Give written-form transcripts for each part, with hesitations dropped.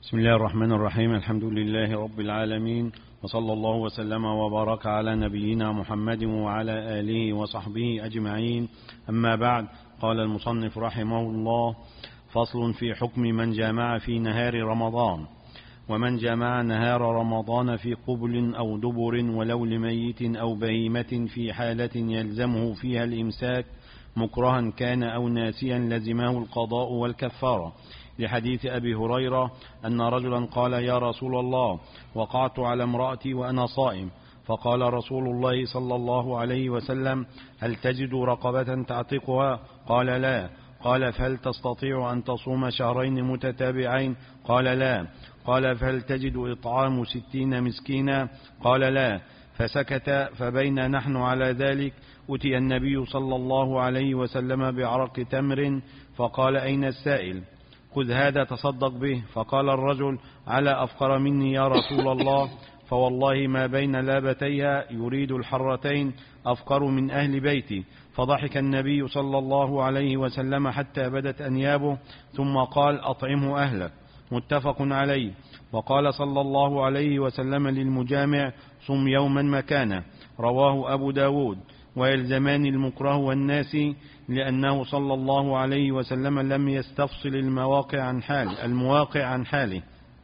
بسم الله الرحمن الرحيم. الحمد لله رب العالمين، وصلى الله وسلم وبارك على نبينا محمد وعلى آله وصحبه أجمعين. أما بعد، قال المصنف رحمه الله: فصل في حكم من جامع في نهار رمضان. ومن جامع نهار رمضان في قبل أو دبر ولو لميت أو بهيمة في حالة يلزمه فيها الإمساك مكرها كان أو ناسيا لزمه القضاء والكفارة، لحديث أبي هريرة أن رجلا قال: يا رسول الله، وقعت على امرأتي وأنا صائم. فقال رسول الله صلى الله عليه وسلم: هل تجد رقبة تعتقها؟ قال: لا. قال: فهل تستطيع أن تصوم شهرين متتابعين؟ قال: لا. قال: فهل تجد إطعام 60 مسكينا؟ قال: لا. فسكت. فبين نحن على ذلك أتي النبي صلى الله عليه وسلم بعرق تمر، فقال: أين السائل؟ خذ هذا تصدق به. فقال الرجل: على أفقر مني يا رسول الله، فوالله ما بين لابتيها يريد الحرتين أفقر من أهل بيتي. فضحك النبي صلى الله عليه وسلم حتى بدت أنيابه، ثم قال: أطعمه أهلك. متفق عليه. وقال صلى الله عليه وسلم للمجامع: صم يوما مكانه. رواه أبو داود. ويلزمان المكره والناسي، لأنه صلى الله عليه وسلم لم يستفصل المواقع عن حاله.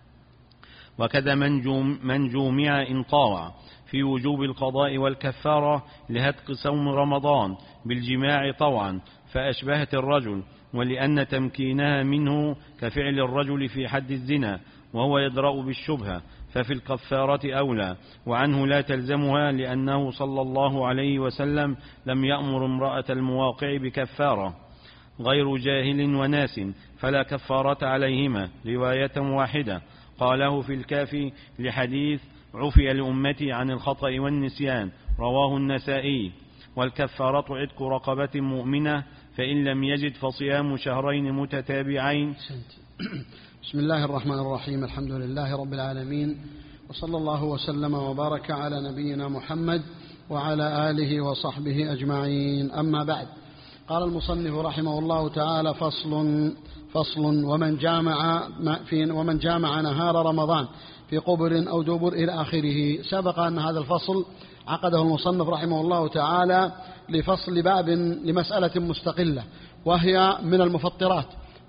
وكذا من جومع إن طاوع في وجوب القضاء والكفارة لهتك صوم رمضان بالجماع طوعا، فأشبهت الرجل، ولأن تمكينها منه كفعل الرجل في حد الزنا، وهو يدرأ بالشبهة، ففي الكفارة أولى. وعنه لا تلزمها، لأنه صلى الله عليه وسلم لم يأمر امرأة المواقع بكفارة غير جاهل وناس، فلا كفارة عليهما، رواية واحدة. قاله في الكافي لحديث: عفي لأمتي عن الخطأ والنسيان، رواه النسائي. والكفارة عتق رقبة مؤمنة، فإن لم يجد فصيام شهرين متتابعين. بسم الله الرحمن الرحيم. الحمد لله رب العالمين، وصلى الله وسلم وبارك على نبينا محمد وعلى آله وصحبه أجمعين. أما بعد، قال المصنف رحمه الله تعالى: فصل ومن جامع نهار رمضان في قبر أو دبر إلى آخره. سبق أن هذا الفصل عقده المصنف رحمه الله تعالى لفصل باب لمسألة مستقلة، وهي من المفطرات،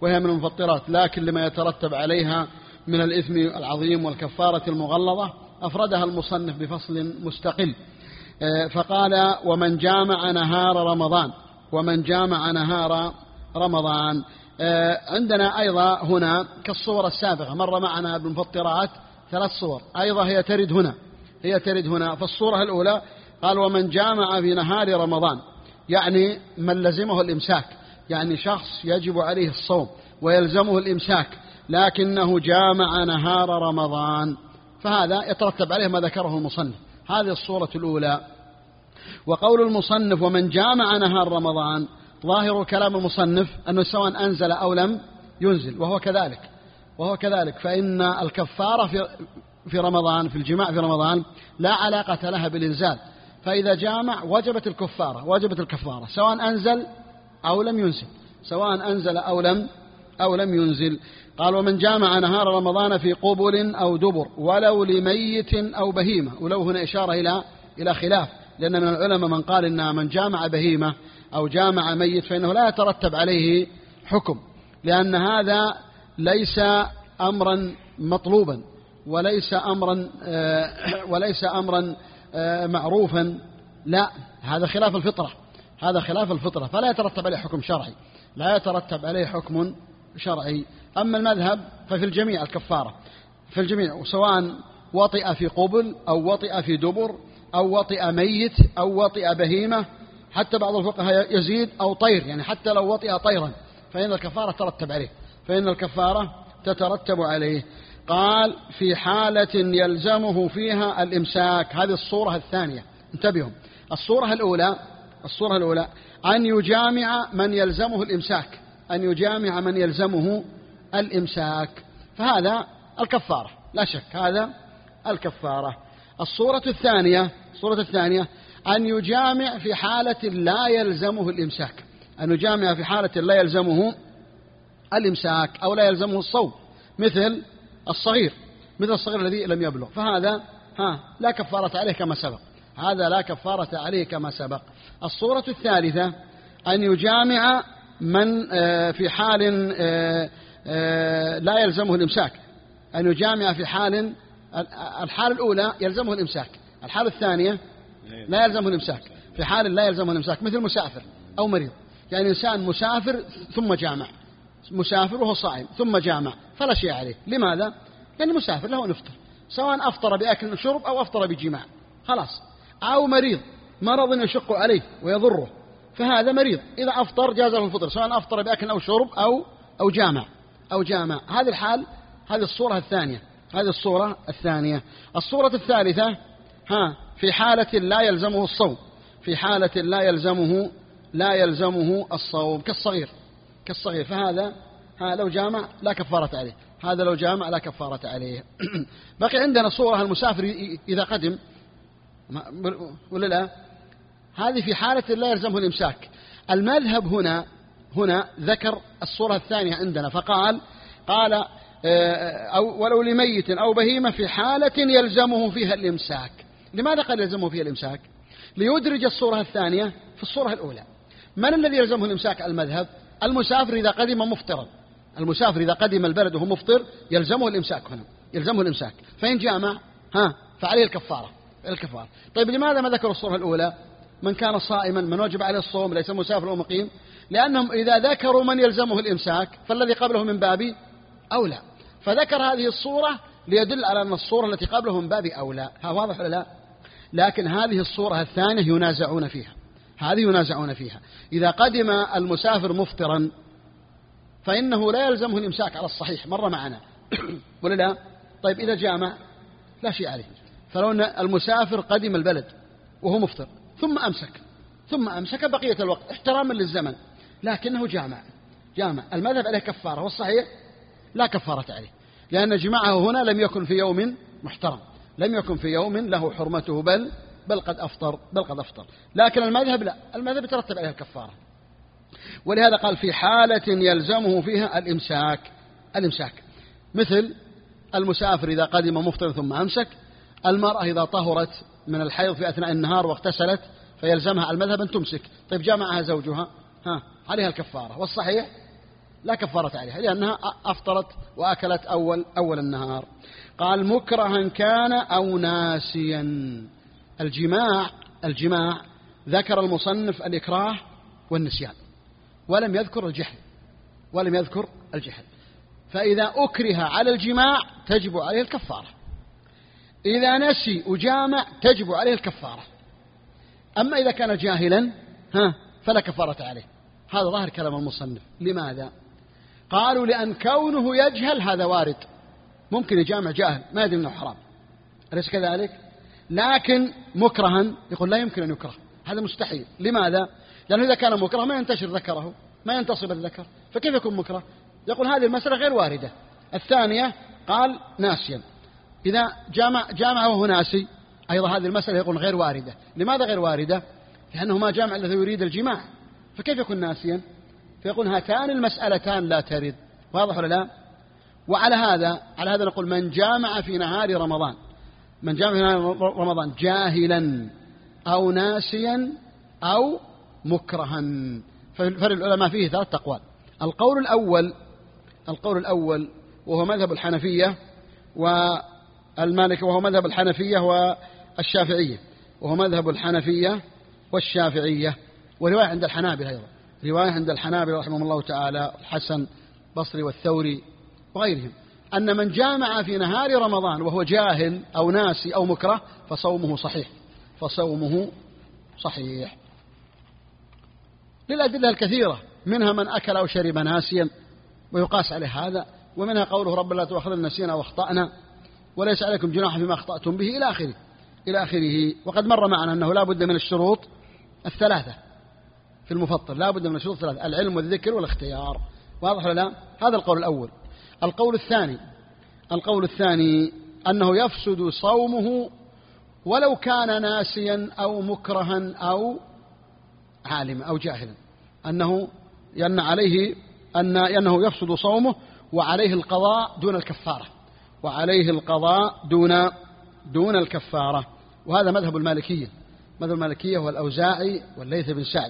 لكن لما يترتب عليها من الإثم العظيم والكفارة المغلظة أفردها المصنف بفصل مستقل. فقال: ومن جامع نهار رمضان. عندنا أيضا هنا كالصور السابقة، مر معنا بالمفطرات 3 صور أيضا هي ترد هنا. فالصورة الأولى قال: ومن جامع في نهار رمضان، يعني من لزمه الإمساك، يعني شخص يجب عليه الصوم ويلزمه الإمساك، لكنه جامع نهار رمضان، فهذا يترتب عليه ما ذكره المصنف. هذه الصورة الأولى. وقول المصنف: ومن جامع نهار رمضان، ظاهر كلام المصنف أنه سواء أنزل أو لم ينزل، وهو كذلك، فإن الكفارة في رمضان، في الجماع في رمضان، لا علاقة لها بالإنزال، فإذا جامع وجبت الكفارة سواء أنزل أو لم ينزل. قال: ومن جامع نهار رمضان في قبل أو دبر ولو لميت أو بهيمة. ولو هنا إشارة إلى خلاف، لأن من العلماء من قال إن من جامع بهيمة أو جامع ميت فإنه لا يترتب عليه حكم، لأن هذا ليس أمرا مطلوبا وليس أمرا معروفا، لا، هذا خلاف الفطرة، فلا يترتب عليه حكم شرعي. أما المذهب ففي الجميع الكفارة، في الجميع، سواء وطئ في قبل أو وطئ في دبر أو وطئ ميت أو وطئ بهيمة، حتى بعض الفقهاء يزيد أو طير، يعني حتى لو وطئ طيرا فإن الكفارة تترتب عليه. قال: في حالة يلزمه فيها الإمساك. هذه الصورة الثانية، انتبهوا. الصورة الأولى أن يجامع من يلزمه الإمساك، فهذا الكفارة لا شك، هذا الكفارة. الصورة الثانية أن يجامع في حالة لا يلزمه الإمساك، أو لا يلزمه الصوم، مثل الصغير، مثل الصغير الذي لم يبلغ، فهذا لا كفارة عليه كما سبق، هذا لا كفارة عليه كما سبق. الصورة الثالثة أن يجامع من في حال لا يلزمه الإمساك، أن يجامع في الحال الأولى يلزمه الإمساك، الحال الثانية لا يلزمه الإمساك، في حال لا يلزمه الإمساك، مثل مسافر أو مريض، يعني إنسان مسافر ثم جامع، مسافر وهو صائم ثم جامع فلا شيء عليه. لماذا؟ لأنه مسافر له أن يفطر، سواء أفطر بأكل وشرب أو أفطر بجماع خلاص. أو مريض، مرض يشق عليه ويضره، فهذا مريض إذا أفطر جاز له الفطر، سواء أفطر بأكل أو شرب أو جامع. هذه الحال، هذه الصورة الثانية، هذه الصورة الثانية. الصورة الثالثة في حالة لا يلزمه الصوم، في حالة لا يلزمه الصوم كالصغير، فهذا لو جامع لا كفارة عليه، هذا لو جامع لا كفارة عليه. بقي عندنا صورة المسافر إذا قدم، ولا لا؟ هذه في حالة لا يلزمه الإمساك. المذهب هنا ذكر الصورة الثانية عندنا، فقال أو ولو لميت أو بهيمة في حالة يلزمه فيها الإمساك. لماذا قال يلزمه فيها الإمساك؟ ليدرج الصورة الثانية في الصورة الأولى. من الذي يلزمه الإمساك؟ المذهب المسافر إذا قدم مفطرا، المسافر إذا قدم البلد وهو مفطر يلزمه الإمساك، هنا يلزمه الإمساك، فإن جامع فعليه الكفارة. طيب لماذا ما ذكروا الصورة الأولى؟ من كان صائما من وجب عليه الصوم ليس مسافر أو مقيم، لأنهم إذا ذكروا من يلزمه الإمساك فالذي قبله من باب أولى، فذكر هذه الصورة ليدل على أن الصورة التي قبله من باب أولى. واضح ولا لا؟ لكن هذه الصورة الثانية ينازعون فيها، إذا قدم المسافر مفطرا فإنه لا يلزمه الإمساك على الصحيح، مر معنا ولا لا؟ طيب إذا جامع لا شيء عليه. فلو أن المسافر قدم البلد وهو مفطر ثم أمسك بقية الوقت احتراما للزمن، لكنه جامع، المذهب عليه كفارة، والصحيح لا كفارة عليه، لأن جماعه هنا لم يكن في يوم محترم، لم يكن في يوم له حرمته، بل قد أفطر. لكن المذهب لا، المذهب يترتب عليه الكفارة، ولهذا قال في حالة يلزمه فيها الإمساك، مثل المسافر إذا قدم مفطر ثم أمسك، المرأة إذا طهرت من الحيض في أثناء النهار واغتسلت فيلزمها المذهب أن تمسك. طيب جامعها زوجها عليها الكفارة، والصحيح لا كفارة عليها لأنها أفطرت وأكلت أول النهار. قال مكرها كان أو ناسيا. الجماع ذكر المصنف الإكراه والنسيان ولم يذكر الجهل، فإذا أكره على الجماع تجب عليه الكفارة، إذا نسي وجامع تجب عليه الكفارة. أما إذا كان جاهلا فلا كفارة عليه. هذا ظاهر كلام المصنف. لماذا؟ قالوا لأن كونه يجهل هذا وارد، ممكن يجامع جاهل ما يدري أنه حرام، أليس كذلك؟ لكن مكرها يقول لا يمكن أن يكره، هذا مستحيل. لماذا؟ لأنه إذا كان مكره ما ينتشر ذكره، ما ينتصب الذكر، فكيف يكون مكره؟ يقول هذه المسألة غير واردة. الثانية قال ناسيا، إذا جامع وهو ناسي أيضا هذه المسألة يقول غير واردة. لماذا غير واردة؟ لأنه ما جامع الذي يريد الجماع، فكيف يكون ناسيا؟ فيقول هاتان المسألتان لا ترد. واضح ولا لا؟ وعلى هذا نقول من جامع في نهار رمضان جاهلا أو ناسيا أو مكرها، فالعلماء فيه 3 أقوال. القول الأول وهو مذهب الحنفية والمالكية، وهو مذهب الحنفية والشافعية، ورواية عند الحنابلة أيضا، رواية عند الحنابلة رحمهم الله تعالى، الحسن البصري والثوري وغيرهم، أن من جامع في نهار رمضان وهو جاهل أو ناسي أو مكره فصومه صحيح للأدلة الكثيرة، منها من أكل أو شرب ناسيا ويقاس عليه هذا، ومنها قوله رب لا تؤاخذنا نسينا واخطأنا وليس عليكم جناح فيما أخطأتم به إلى آخره. وقد مر معنا أنه لا بد من الشروط الثلاثة في المفطر، لا بد من الشروط الثلاثة: العلم والذكر والاختيار. واضح ولا لا؟ هذا القول الأول. القول الثاني أنه يفسد صومه ولو كان ناسيا أو مكرها أو عالما أو جاهلا، أنه يفسد صومه وعليه القضاء دون الكفارة، وعليه القضاء دون الكفارة. وهذا مذهب المالكية. مذهب المالكية هو الأوزاعي والليث بن سعد.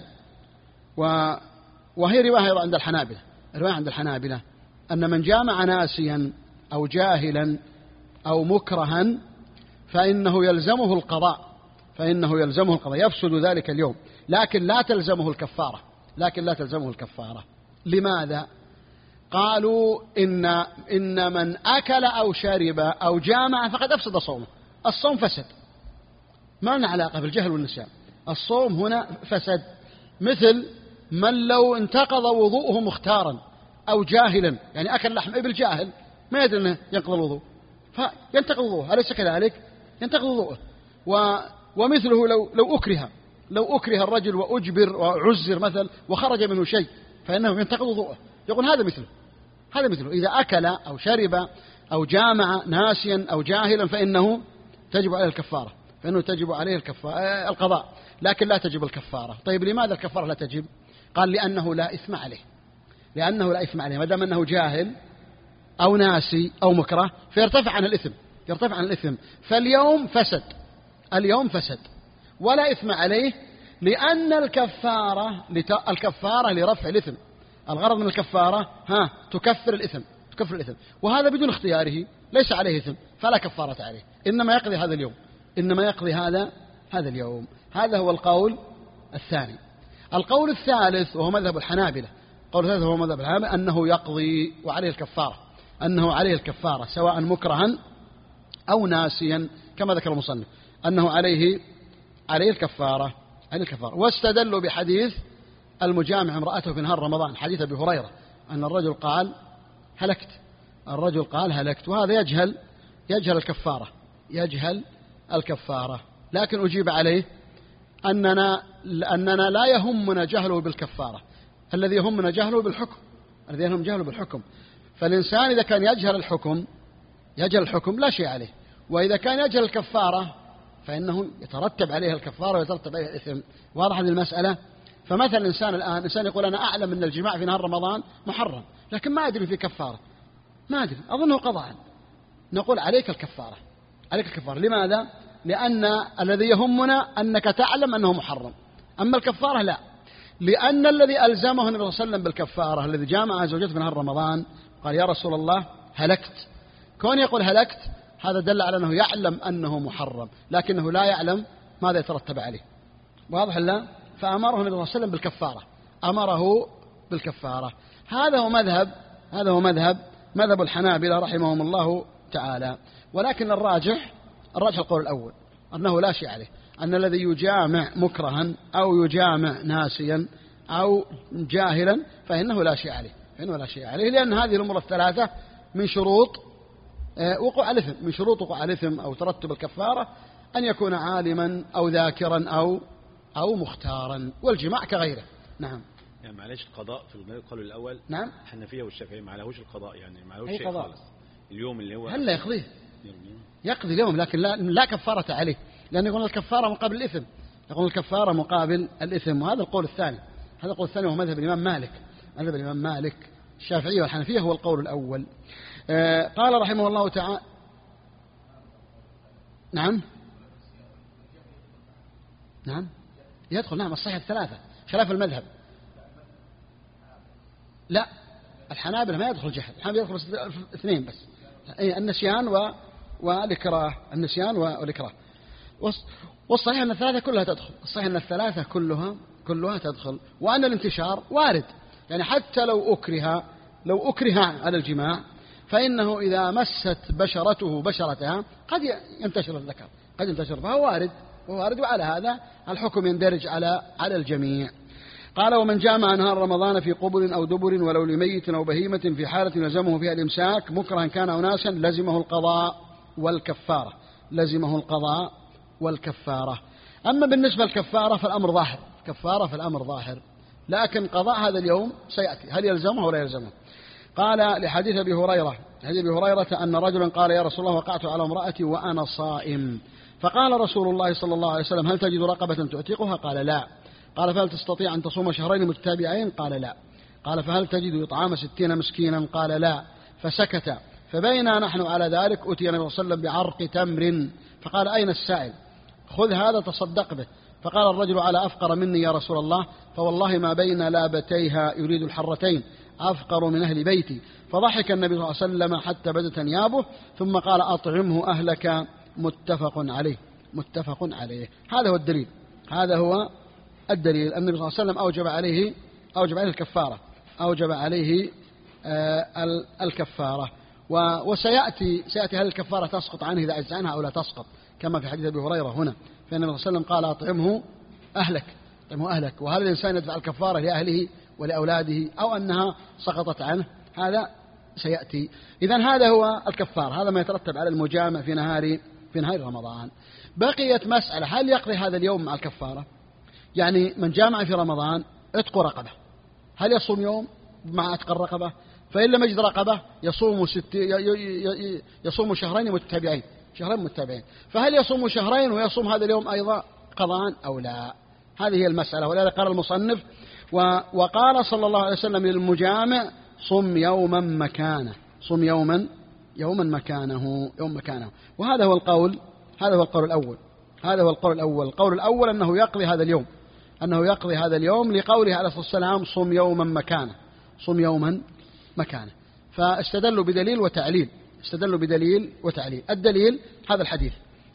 وهي رواية عند الحنابلة. رواية عند الحنابلة أن من جامع ناسيا أو جاهلا أو مكرها فإنه يلزمه القضاء. يفسد ذلك اليوم، لكن لا تلزمه الكفارة. لماذا؟ قالوا إن من أكل أو شرب أو جامع فقد أفسد صومه. الصوم فسد، ما لنا علاقة بالجهل والنسيان. الصوم هنا فسد، مثل من لو انتقض وضوءه مختارا أو جاهلا، يعني أكل لحم إبل جاهل ما يدري أنه ينقض الوضوء فينتقض وضوءه، أليس كذلك؟ ينتقض وضوءه. ومثله لو أكره الرجل وأجبر وعزر مثل وخرج منه شيء فإنه ينتقض وضوءه. يقول هذا مثله إذا أكل أو شرب أو جامع ناسيا أو جاهلا فإنه تجب عليه القضاء، لكن لا تجب الكفارة. طيب لماذا الكفارة لا تجب؟ قال لأنه لا إثم عليه، ما دام أنه جاهل أو ناسي أو مكره فيرتفع عن الإثم. فاليوم فسد ولا إثم عليه، لأن الكفارة لرفع الإثم. الغرض من الكفارة تكفر الإثم، وهذا بدون اختياره، ليس عليه إثم فلا كفارة عليه، إنما يقضي هذا اليوم. هذا هو القول الثاني. القول الثالث وهو مذهب الحنابلة، أنه يقضي وعليه الكفارة، سواء مكرها أو ناسيا، كما ذكر المصنف أنه عليه الكفارة. واستدلوا بحديث المجامع امرأته في نهار رمضان، حديث أبي هريرة أن الرجل قال هلكت، وهذا يجهل الكفارة. لكن أجيب عليه أننا لا يهمنا جهله بالكفارة، الذي يهمنا جهله بالحكم. فالإنسان إذا كان يجهل الحكم لا شيء عليه، وإذا كان يجهل الكفارة فإنه يترتب عليه الكفارة ويترتب عليه الإثم. واضح هذه المسألة؟ فمثل الإنسان الآن، إنسان يقول أنا أعلم أن الجماع في نهار رمضان محرم، لكن ما أدري في كفارة، ما أدري، أظنه قضاء. نقول عليك الكفارة. لماذا؟ لأن الذي يهمنا أنك تعلم أنه محرم، أما الكفارة لا. لأن الذي ألزمه النبي صلى الله عليه وسلم بالكفارة الذي جامع زوجته في نهار رمضان قال يا رسول الله هلكت. كون يقول هلكت هذا دل على أنه يعلم أنه محرم، لكنه لا يعلم ماذا يترتب عليه. واضح لا؟ فأمره النبي صلى الله عليه وسلم بالكفارة. هذا هو مذهب الحنابلة رحمهم الله تعالى. ولكن الراجح القول الأول، أنه لا شيء عليه، أن الذي يجامع مكرها أو يجامع ناسيا أو جاهلا فإنه لا شيء عليه، لأن هذه الأمور الثلاثة من شروط وقوع الإثم أو ترتب الكفارة، أن يكون عالما أو ذاكرا أو مختارا، والجماع كغيره. نعم. يعني معلش القضاء في القول الأول. نعم. الحنفية والشافعية ما عليهوش القضاء، يعني ما عليهوش شيء خالص. اليوم اللي هو هل يقضيه؟ يقضي اليوم، لكن لا كفارة عليه، لأن يقول الكفارة مقابل الإثم. وهذا القول الثاني. وهو مذهب الإمام مالك. الشافعية والحنفية هو القول الأول. قال رحمه الله تعالى. نعم يدخل. نعم الصحيح الثلاثة خلاف المذهب. لا، الحنابلة ما يدخل جهل، الحنابلة يدخل اثنين بس، النسيان والإكراه. والصحيح أن الثلاثة كلها تدخل. وأن الانتشار وارد، يعني حتى لو أكره على الجماع فإنه إذا مست بشرته بشرتها قد ينتشر الذكر، فهو وارد، وعلى هذا الحكم يندرج على الجميع. قال ومن جامع نهار رمضان في قبل أو دبر ولو لميت أو بهيمة في حالة يلزمه فيها الإمساك مكرها كان أو ناسا لزمه القضاء والكفارة. أما بالنسبة للكفارة فالأمر ظاهر، لكن قضاء هذا اليوم سيأتي، هل يلزمه ولا يلزمه؟ قال لحديث أبي هريرة أن رجلا قال يا رسول الله وقعت على امرأتي وأنا صائم، فقال رسول الله صلى الله عليه وسلم هل تجد رقبة تعتقها؟ قال لا. قال فهل تستطيع أن تصوم شهرين متتابعين؟ قال لا. قال فهل تجد إطعام 60 مسكينا؟ قال لا. فسكت، فبينا نحن على ذلك أتي النبي صلى الله عليه وسلم بعرق تمر فقال أين السائل؟ خذ هذا تصدق به. فقال الرجل على أفقر مني يا رسول الله، فوالله ما بين لابتيها يريد الحرتين أفقر من أهل بيتي. فضحك النبي صلى الله عليه وسلم حتى بدت أنيابه ثم قال أطعمه أهلك. متفق عليه. متفق عليه. هذا هو الدليل. هذا هو الدليل. النبي صلى الله عليه وسلم أوجب عليه الكفارة. أوجب عليه الكفارة. وسيأتي هل الكفارة تسقط عنه إذا عجز عنها أو لا تسقط، كما في حديث أبي هريرة هنا. فالنبي صلى الله عليه وسلم قال أطعمه أهلك. وهل الإنسان يدفع الكفارة لأهله ولأولاده أو أنها سقطت عنه؟ هذا سيأتي. إذن هذا هو الكفار، هذا ما يترتب على المجامع في نهار رمضان. بقيت مسألة، هل يقضي هذا اليوم مع الكفارة؟ يعني من جامع في رمضان اتق رقبة، هل يصوم يوم مع اتق الرقبة؟ فإن لم يجد رقبة يصوم شهرين متتابعين. فهل يصوم شهرين ويصوم هذا اليوم أيضا قضاء أو لا؟ هذه هي المسألة. ولذلك قال المصنف وقال صلى الله عليه وسلم للمجامع صم يوما مكانه، صم يوما مكانه. وهذا هو القول الأول. القول الأول أنه يقضي هذا اليوم لقوله عليه الصلاة والسلام صم يوما مكانه. فاستدلوا بدليل وتعليل. الدليل هذا الحديث.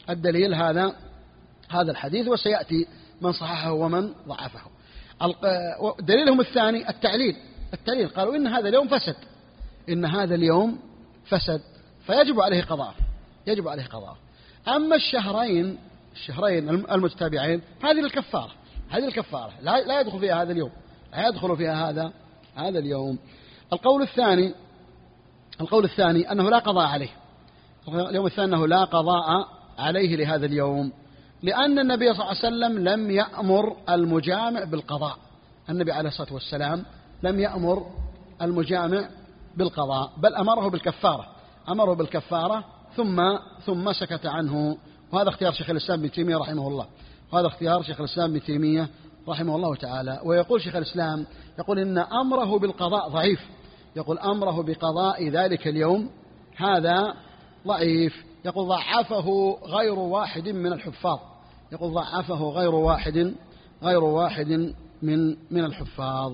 هذا الحديث وسيأتي من صححه ومن ضعفه. دليلهم الثاني التعليل. قالوا إن هذا اليوم فسد فيجب عليه قضاء. أما الشهرين المتتابعين هذه الكفارة لا يدخل فيها هذا اليوم، هذا اليوم. القول الثاني أنه لا قضاء عليه. اليوم الثاني أنه لا قضاء عليه لهذا اليوم، لأن النبي صلى الله عليه وسلم لم يأمر المجامع بالقضاء. النبي عليه الصلاة والسلام لم يأمر المجامع بالقضاء، بل أمره بالكفارة ثم سكت عنه. وهذا اختيار شيخ الإسلام ابن تيمية رحمه الله تعالى. ويقول شيخ الإسلام إن أمره بالقضاء ضعيف. يقول أمره بقضاء ذلك اليوم هذا ضعيف. يقول ضعفه غير واحد من الحفاظ. من الحفاظ.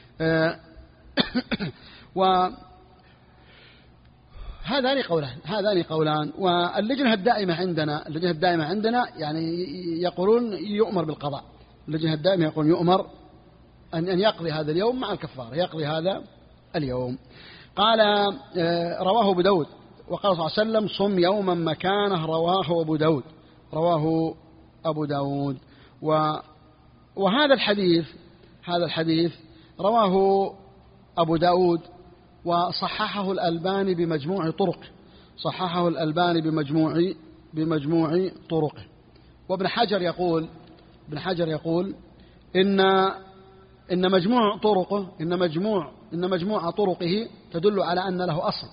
هذان قولان. واللجنة الدائمة عندنا يعني يقولون يؤمر بالقضاء. اللجنة الدائمة يقول يؤمر أن يقضي هذا اليوم مع الكفارة، يقضي هذا اليوم. قال رواه أبو داود وقال صلى الله عليه وسلم صم يوما مكانه. رواه أبو داود. وهذا الحديث رواه أبو داود وصححه الألباني بمجموع طرقه. وابن حجر يقول إن مجموع طرقه تدل على أن له أصل.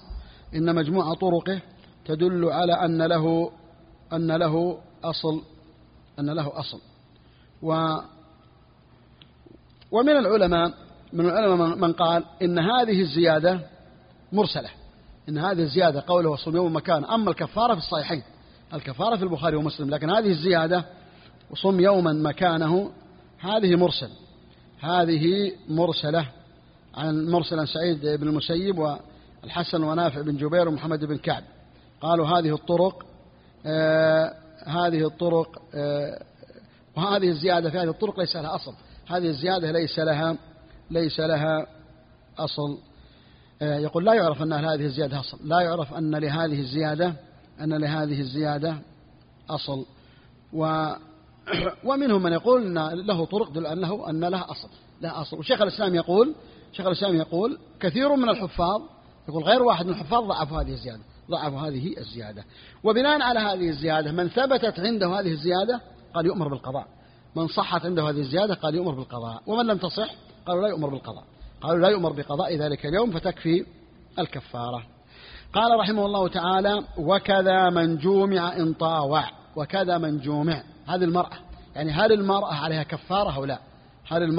ومن العلماء من قال إن هذه الزيادة مرسلة، قوله صم يوم مكان. أما الكفارة في الصحيحين، الكفارة في البخاري ومسلم، لكن هذه الزيادة وصم يوما مكانه هذه مرسلة عن سعيد بن المسيب والحسن ونافع بن جبير ومحمد بن كعب. قالوا هذه الطرق وهذه الزيادة في هذه الطرق ليس لها أصل. هذه الزيادة ليس لها أصل. يقول لا يعرف أن هذه الزيادة أصل، لا يعرف أن لهذه الزيادة أصل. ومنهم من يقول أن له طرق دل أن لها أصل. وشيخ الإسلام يقول كثير من الحفاظ، يقول غير واحد من الحفاظ ضعفوا هذه الزيادة. وبناء على هذه الزيادة من ثبتت عنده هذه الزيادة قال يؤمر بالقضاء، من صحت عنده هذه الزيادة قال يؤمر بالقضاء، ومن لم تصح قالوا لا يؤمر بقضاء ذلك اليوم فتكفي الكفارة. قال رحمه الله تعالى وكذا من جومع إن طاوع. وكذا من جومع، هذه المرأة، يعني هل المرأة عليها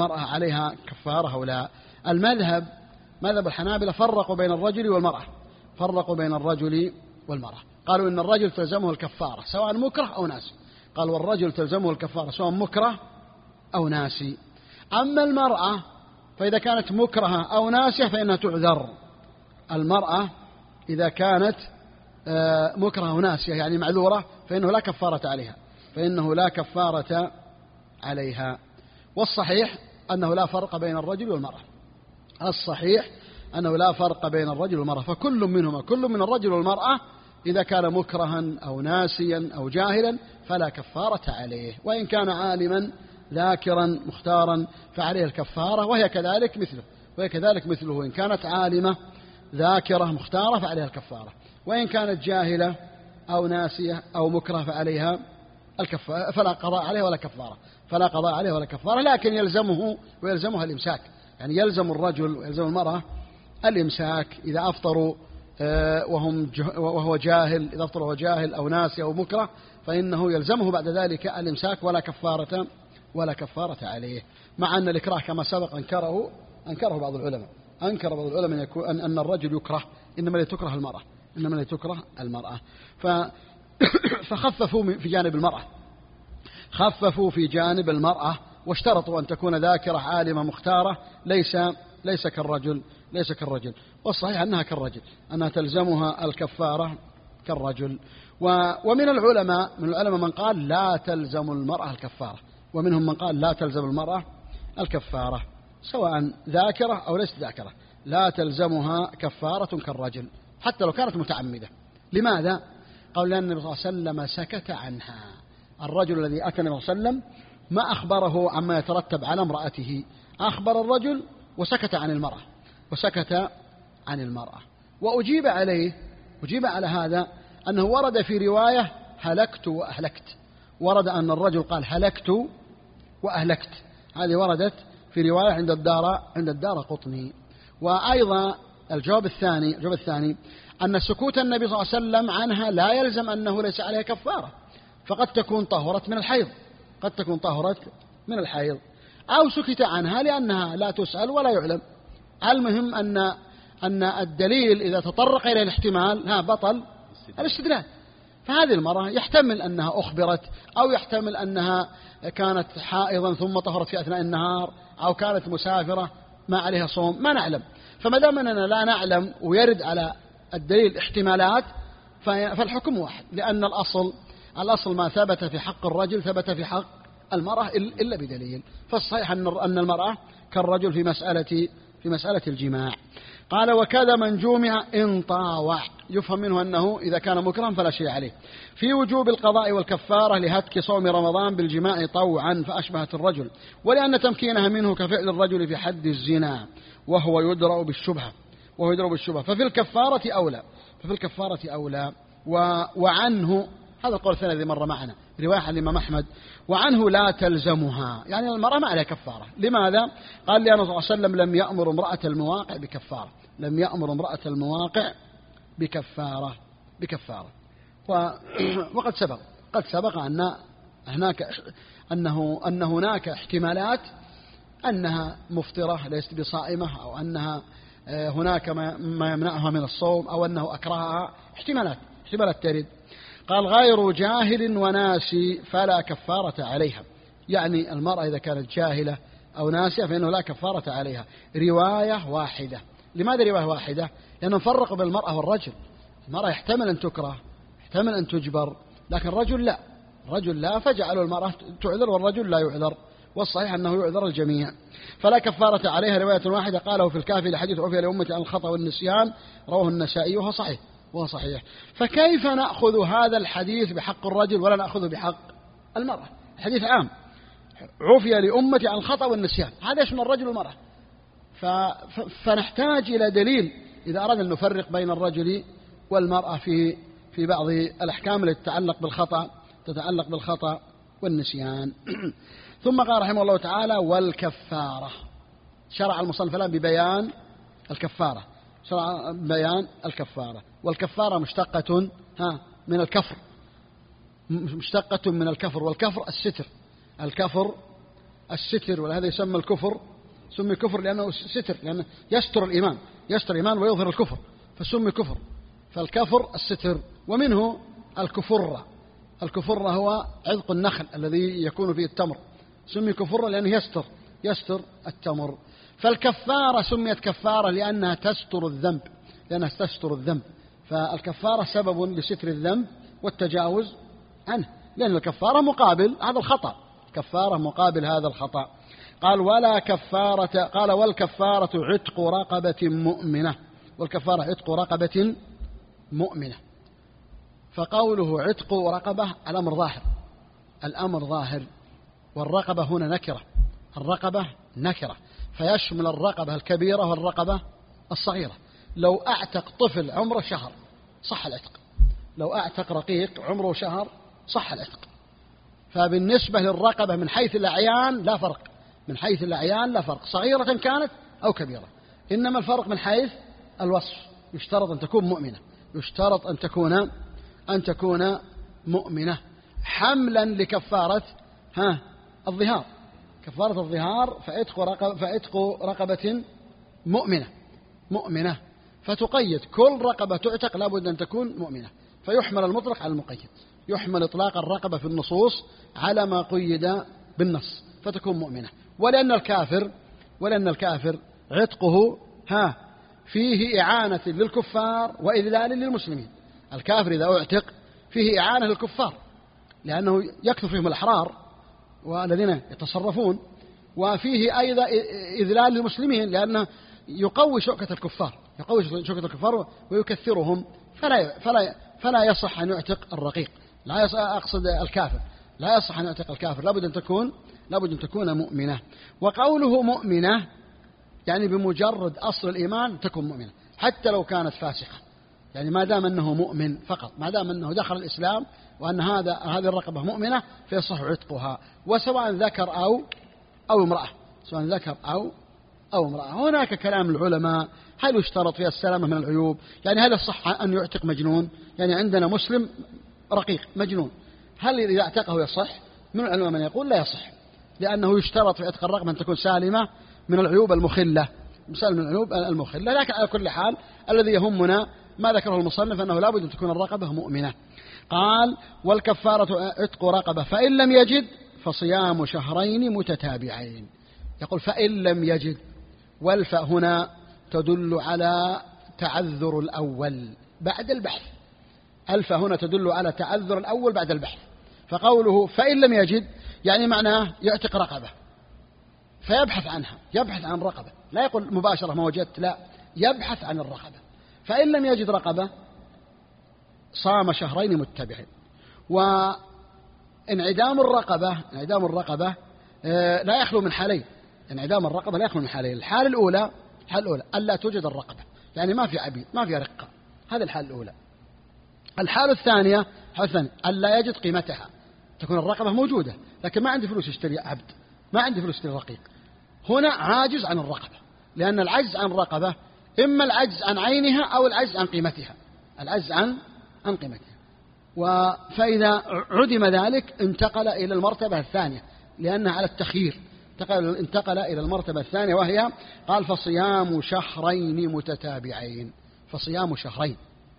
كفارة أو لا؟ المذهب مذهب الحنابلة فرقوا بين الرجل والمرأة، فرقوا بين الرجل والمرأة. قالوا إن الرجل تلزمه الكفارة سواء مكره أو ناسي. قال والرجل تلزمه الكفارة سواء مكره أو ناسي. أما المرأة فإذا كانت مكرهة أو ناسية فإنها تعذر. المرأة إذا كانت مكرهة وناسية يعني معذورة فإنه لا كفارة عليها، فإنه لا كفارة عليها. والصحيح أنه لا فرق بين الرجل والمرأة. الصحيح أنه لا فرق بين الرجل والمرأة، فكل منهما كل من الرجل والمرأة إذا كان مكرها أو ناسيا أو جاهلا فلا كفارة عليه، وإن كان عالما ذاكرا مختارا فعليه الكفارة، وهي كذلك مثله إن كانت عالمة ذاكرة مختارة فعليها الكفارة، وإن كانت جاهلة أو ناسية أو مكره فعليها الكفارة، فلا قضاء عليه ولا كفارة. لكن يلزمها الإمساك، يعني يلزم الرجل ويلزم المرأة الإمساك إذا أفطروا وهو جاهل، إذا أفطر وهو جاهل أو ناسي أو مكره فإنه يلزمه بعد ذلك الإمساك ولا كفارة عليه. مع أن الإكراه كما سبق أنكره بعض العلماء، أن الرجل يكره، إنما لا تكره المرأة. فخففوا في جانب المرأة واشترطوا أن تكون ذاكرة عالمة مختارة ليس كالرجل. والصحيح أنها كالرجل، أنها تلزمها الكفارة كالرجل. ومن العلماء من قال لا تلزم المرأة الكفارة، ومنهم من قال لا تلزم المرأة الكفارة سواء ذاكرة أو ليست ذاكرة، لا تلزمها كفارة كالرجل حتى لو كانت متعمدة. لماذا؟ قال لأن النبي صلى الله عليه وسلم سكت عنها. الرجل الذي أتى النبي صلى الله عليه وسلم ما أخبره عما يترتب على امرأته، أخبر الرجل وسكت عن المرأة. وأجيب على هذا أنه ورد في رواية هلكت وأهلكت، ورد أن الرجل قال هلكت وأهلكت، هذه وردت في رواية عند الدار قطني. وأيضا الجواب الثاني أن سكوت النبي صلى الله عليه وسلم عنها لا يلزم أنه ليس عليها كفارة، فقد تكون طهرت من الحيض أو سكت عنها لأنها لا تسأل ولا يعلم. المهم أن الدليل إذا تطرق إلى الاحتمال بطل الاستدلال. فهذه المرأة يحتمل أنها أخبرت، أو يحتمل أنها كانت حائضا ثم طهرت في أثناء النهار، أو كانت مسافرة ما عليها صوم، ما نعلم. فما دام أننا لا نعلم ويرد على الدليل احتمالات فالحكم واحد، لأن الأصل ما ثبت في حق الرجل ثبت في حق المرأة إلا بدليل. فالصحيح أن المرأة كالرجل في مسألة الجماع. قال وكذا من جومع إن طاوع، يفهم منه أنه إذا كان مكرها فلا شيء عليه. في وجوب القضاء والكفارة لهتك صوم رمضان بالجماع طوعا فأشبهت الرجل، ولأن تمكينها منه كفعل الرجل في حد الزنا وهو يدرأ بالشبهة. ففي الكفارة أولى. وعنه هذا القول الثاني الذي مر معنا رواية عن الإمام أحمد، وعنه لا تلزمها، يعني المرأة ما عليها كفارة. لماذا؟ قال لأنه صلى الله عليه وسلم لم يأمر امرأة المواقع بكفارة. وقد سبق أن هناك احتمالات أنها مفطرة ليست بصائمة، أو أنها هناك ما يمنعها من الصوم، أو أنه أكرهها، احتمالات ترد. قال غير جاهل وناسي فلا كفارة عليها، يعني المرأة إذا كانت جاهلة أو ناسية فإنه لا كفارة عليها. رواية واحدة. لماذا رواية واحدة؟ لأنه فرق بين المرأة والرجل. المرأة يحتمل أن تكره، يحتمل أن تجبر، لكن الرجل لا، فجعلوا المرأة تعذر والرجل لا يعذر، والصحيح أنه يعذر الجميع. فلا كفارة عليها. رواية واحدة قاله في الكافي لحديث عفي لأمتي عن الخطأ والنسيان، رواه النسائي وهو صحيح. فكيف نأخذ هذا الحديث بحق الرجل ولا نأخذه بحق المرأة؟ الحديث عام، عفي لأمتي عن الخطأ والنسيان، هذا يشمل الرجل والمرأة. فنحتاج إلى دليل إذا أردنا أن نفرق بين الرجل والمرأة في بعض الأحكام التي تتعلق بالخطأ والنسيان. ثم قال رحمه الله تعالى والكفارة. شرع المصنف الآن ببيان الكفارة. والكفارة مشتقة من الكفر، والكفر الستر، ولهذا يسمى الكفر، سمي كفر لأنه ستر، لأنه يستر الإيمان ويظهر الكفر، فسمي كفر. فالكفر الستر. ومنه الكفرة. الكفرة هو عذق النخل الذي يكون فيه التمر، سمي كفرة لأنه يستر التمر. فالكفارة سميت كفارة لأنها تستر الذنب، فالكفارة سبب لستر الذنب والتجاوز عنه، لأن الكفارة مقابل هذا الخطأ، كفارة مقابل هذا الخطأ. قال والكفارة عتق رقبة مؤمنة، والكفارة عتق رقبة مؤمنة. فقوله عتق رقبة الأمر ظاهر، والرقبة هنا نكرة، فيشمل الرقبة الكبيرة والرقبة الصغيرة. لو أعتق طفل عمره شهر صح العتق، لو أعتق رقيق عمره شهر صح العتق. فبالنسبة للرقبة من حيث الأعيان لا فرق، صغيرة كانت أو كبيرة، إنما الفرق من حيث الوصف. يشترط أن تكون مؤمنة، يشترط أن تكون مؤمنة حملا لكفارة الظهار، كفارة الظهار فعتق رقبة مؤمنة، فتقيد كل رقبة تعتق لابد أن تكون مؤمنة، فيحمل المطلق على المقيد، يحمل إطلاق الرقبة في النصوص على ما قيد بالنص فتكون مؤمنة. ولأن الكافر عتقه فيه إعانة للكفار وإذلال للمسلمين. الكافر إذا أعتق فيه إعانة للكفار لأنه يكثر فيهم الأحرار والذين يتصرفون، وفيه أيضا إذلال للمسلمين لأنه يقوي شوكة الكفار ويكثرهم، فلا يصح أن يعتق الرقيق، أقصد الكافر، لا يصح أن يعتق الكافر، لابد أن تكون مؤمنة. وقوله مؤمنة يعني بمجرد أصل الإيمان تكون مؤمنة، حتى لو كانت فاسقة، يعني ما دام أنه مؤمن فقط، ما دام أنه دخل الإسلام وأن هذه الرقبة مؤمنة فيصح عتقها، وسواء ذكر أو امرأة، هناك كلام العلماء هل يشترط فيها السلامة من العيوب؟ يعني هل يصح أن يعتق مجنون؟ يعني عندنا مسلم رقيق مجنون، هل إذا اعتقه يصح؟ من العلماء من يقول لا يصح، لأنه يشترط في عتق الرقبة أن تكون سالمة من العيوب المخلة، لكن على كل حال الذي يهمنا ما ذكره المصنف أنه لا بد أن تكون الرقبة مؤمنة. قال والكفارة عتق رقبة فإن لم يجد فصيام شهرين متتابعين. يقول فإن لم يجد، والفاء هنا تدل على تعذر الأول بعد البحث، الفاء هنا تدل على تعذر الأول بعد البحث. فقوله فإن لم يجد يعني معناه يعتق رقبة فيبحث عنها، يبحث عن رقبة، لا يقول مباشرة ما وجدت، لا، يبحث عن الرقبة. فإن لم يجد رقبة صام شهرين متتابعين. وانعدام الرقبة لا يخلو من حالين، انعدام الرقبة لا يخلو من حالين. الحالة الأولى ألا توجد الرقبة، يعني ما في عبيد، ما في رقة، هذه الحالة الأولى. الحالة الثانية ألا يجد قيمتها، تكون الرقبة موجودة لكن ما عندي فلوس اشتري عبد، ما عندي فلوس اشتري رقيق، هنا عاجز عن الرقبة، لأن العجز عن الرقبة إما العجز عن عينها أو العجز عن قيمتها، العجز عن قيمتها. فإذا عدم ذلك انتقل إلى المرتبة الثانية لأنها على التخيير، انتقل إلى المرتبة الثانية وهي قال فصيام شهرين متتابعين، فصيام شهرين.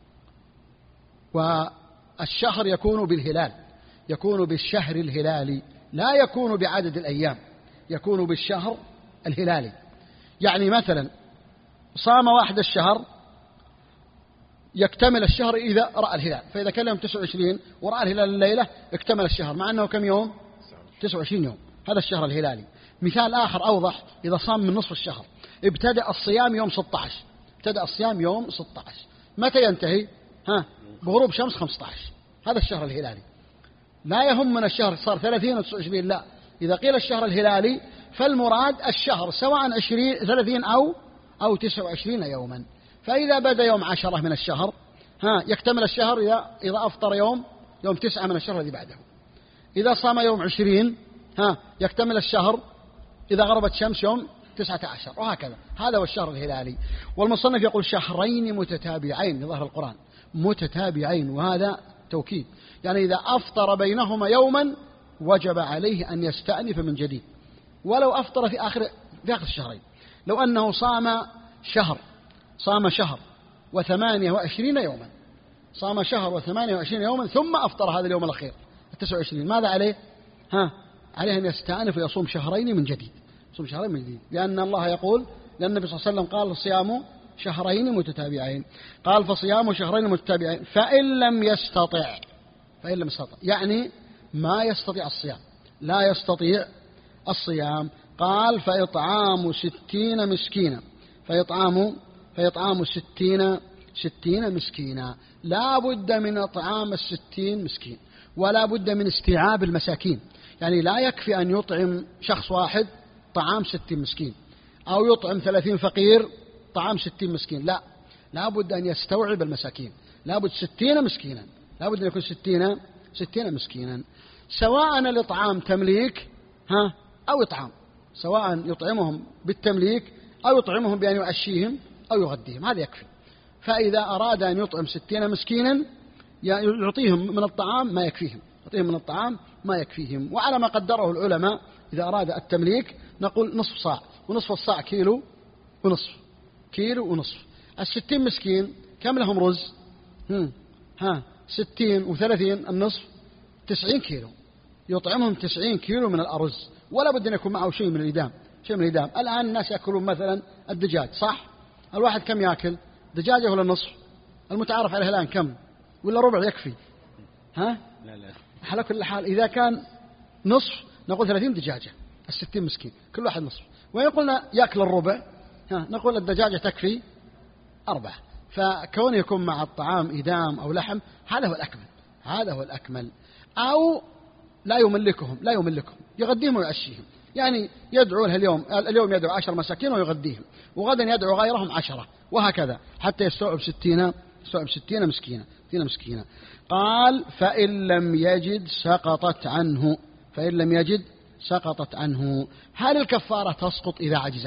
والشهر يكون بالهلال، يكون بالشهر الهلالي، لا يكون بعدد الأيام، يكون بالشهر الهلالي. يعني مثلا صام واحد الشهر يكتمل الشهر إذا رأى الهلال، فإذا كان يوم 29 ورأى الهلال الليلة اكتمل الشهر، مع أنه كم يوم؟ 29 يوم، هذا الشهر الهلالي. مثال آخر أوضح، إذا صام من نصف الشهر ابتدأ الصيام يوم 16، متى ينتهي؟ بغروب شمس 15، هذا الشهر الهلالي. لا يهمنا الشهر صار 30 أو 29، لا، إذا قيل الشهر الهلالي فالمراد الشهر سواء 30 أو 29 يوما. فإذا بدأ يوم 10 من الشهر يكتمل الشهر إذا أفطر يوم 9 من الشهر الذي بعده. إذا صام يوم 20 يكتمل الشهر إذا غربت شمس يوم 19، وهكذا. هذا هو الشهر الهلالي. والمصنف يقول شهرين متتابعين لظهر القرآن، متتابعين، وهذا توكيد، يعني إذا أفطر بينهما يوما وجب عليه أن يستأنف من جديد، ولو أفطر في آخر الشهرين. لو أنه صام شهر و28 يوما صام شهر و28 يوما ثم أفطر هذا اليوم الأخير 29، ماذا عليه؟ عليه أن يستأنف ويصوم شهرين من جديد، يصوم شهرين من جديد، لأن الله يقول، لأن النبي صلى الله عليه وسلم قال الصيام شهرين متتابعين، قال فصيام شهرين متتابعين فإن لم يستطع، يعني ما يستطيع الصيام، لا يستطيع الصيام، قال فإطعام 60 مسكينا، فإطعام 60 مسكينا، لا بد من إطعام 60 مسكين، ولا بد من استيعاب المساكين، يعني لا يكفي أن يطعم شخص واحد طعام 60 مسكين، أو يطعم 30 فقير طعام 60 مسكين، لا بد أن يستوعب المساكين، لا بد 60 مسكينا، لا بد أن يكون 60 مسكينا، سواء الإطعام تمليك أو إطعام، سواء يطعمهم بالتمليك أو يطعمهم بأن يعشيهم أو يغديهم، هذا يكفي. فإذا أراد أن يطعم 60 مسكينا يعطيهم من الطعام ما يكفيهم، وعلى ما قدره العلماء إذا أراد التمليك نقول نصف صاع، ونصف الصاع كيلو ونصف. 60 مسكين كم لهم رز؟ 60 و30 النصف 90 كيلو، يطعمهم 90 كيلو من الأرز، ولا بد أن يكون معه شيء من الإدام. الآن الناس يأكلون مثلا الدجاج، صح؟ الواحد كم يأكل؟ دجاجة ولا نصف؟ المتعارف عليه الآن كم؟ ولا ربع يكفي؟ لا على كل حال إذا كان نصف نقول 30 دجاجة، 60 مسكين كل واحد نصف، وإن قلنا يأكل الربع نقول الدجاجة تكفي 4. فكون يكون مع الطعام إدام أو لحم هذا هو الأكمل. أو لا يملكهم يغديهم ويعشيهم، يعني يدعو له اليوم يدعو 10 مساكين ويغديهم، وغدا يدعو غيرهم 10، وهكذا حتى يستوعب 60 مسكينا. قال فإن لم يجد سقطت عنه. هل الكفارة تسقط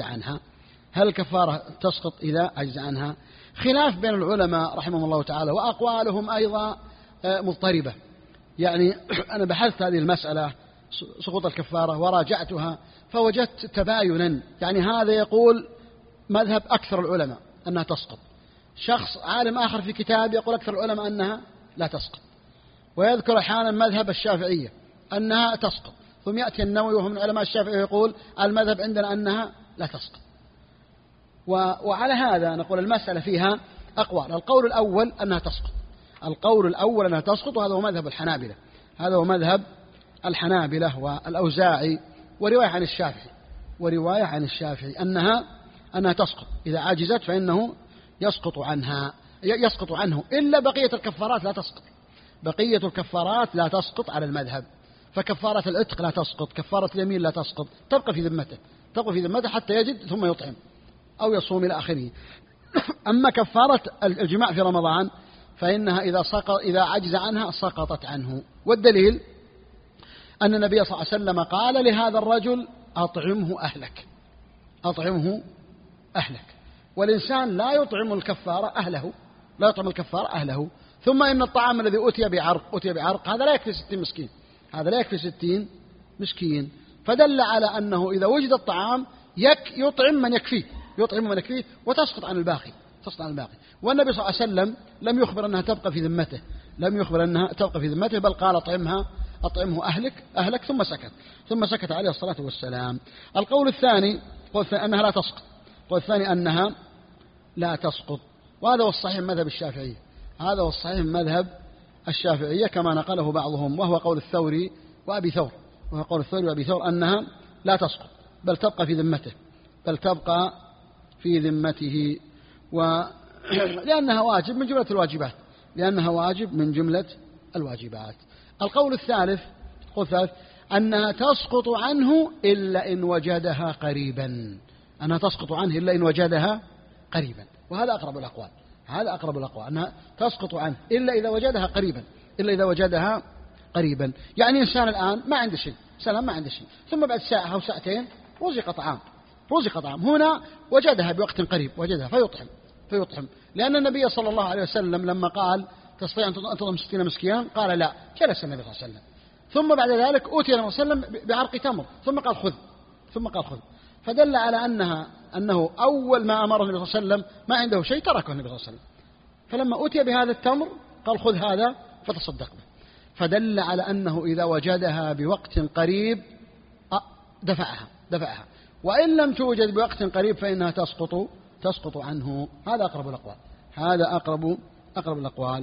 إذا عجز عنها؟ خلاف بين العلماء رحمهم الله تعالى، وأقوالهم أيضا مضطربة. يعني أنا بحثت هذه المسألة سقوط الكفارة وراجعتها فوجدت تباينا، يعني هذا يقول مذهب أكثر العلماء أنها تسقط، شخص عالم آخر في كتاب يقول أكثر العلماء أنها لا تسقط، ويذكر أحيانا مذهب الشافعية أنها تسقط، ثم يأتي النووي وهو من علماء الشافعية يقول المذهب عندنا أنها لا تسقط. وعلى هذا نقول المسألة فيها أقوال. القول الأول أنها تسقط، وهذا هو مذهب الحنابلة والأوزاعي، ورواية عن الشافعي أنها تسقط إذا عجزت، فإنه يسقط عنه، إلا بقية الكفارات لا تسقط على المذهب. فكفارة العتق لا تسقط، كفارة اليمين لا تسقط، تبقى في ذمته حتى يجد ثم يطعم أو يصوم إلى آخره. أما كفارة الجماع في رمضان فإنها إذا عجز عنها سقطت عنه. والدليل أن النبي صلى الله عليه وسلم قال لهذا الرجل أطعمه أهلك. والإنسان لا يطعم الكفارة أهله، ثم إن الطعام الذي أتي بعرق هذا لا يكفي 60 مسكين، فدل على أنه إذا وجد الطعام يطعم من يكفيه وتسقط عن الباقي. والنبي صلى الله عليه وسلم لم يخبر أنها تبقى في ذمته، بل قال أطعمه أهلك ثم سكت عليه الصلاة والسلام. القول الثاني أنها لا تسقط، القول الثاني أنها لا تسقط، وهذا هو الصحيح من مذهب الشافعية كما نقله بعضهم، وهو قول الثوري وأبي ثور أنها لا تسقط بل تبقى في ذمته لأنها واجب من جملة الواجبات. القول الثالث أنها تسقط عنه إلا إن وجدها قريبا، وهذا أقرب الأقوال، أنها تسقط عنه إلا إذا وجدها قريبا. يعني إنسان الآن ما عنده شيء، ثم بعد ساعة أو ساعتين رزق طعام، هنا وجدها بوقت قريب فيطعم، لأن النبي صلى الله عليه وسلم لما قال تستطيع أن تطعم 60 مسكينا قال لا، جلس النبي صلى الله عليه وسلم، ثم بعد ذلك أوتي النبي صلى الله عليه وسلم بعرق تمر ثم قال خذ، فدل على أنه أول ما أمر النبي صلى الله عليه وسلم ما عنده شيء تركه النبي صلى الله عليه وسلم، فلما أوتي بهذا التمر قال خذ هذا فتصدق به، فدل على أنه إذا وجدها بوقت قريب دفعها، وإن لم توجد بوقت قريب فإنها تسقط عنه. هذا أقرب الأقوال، هذا أقرب الأقوال.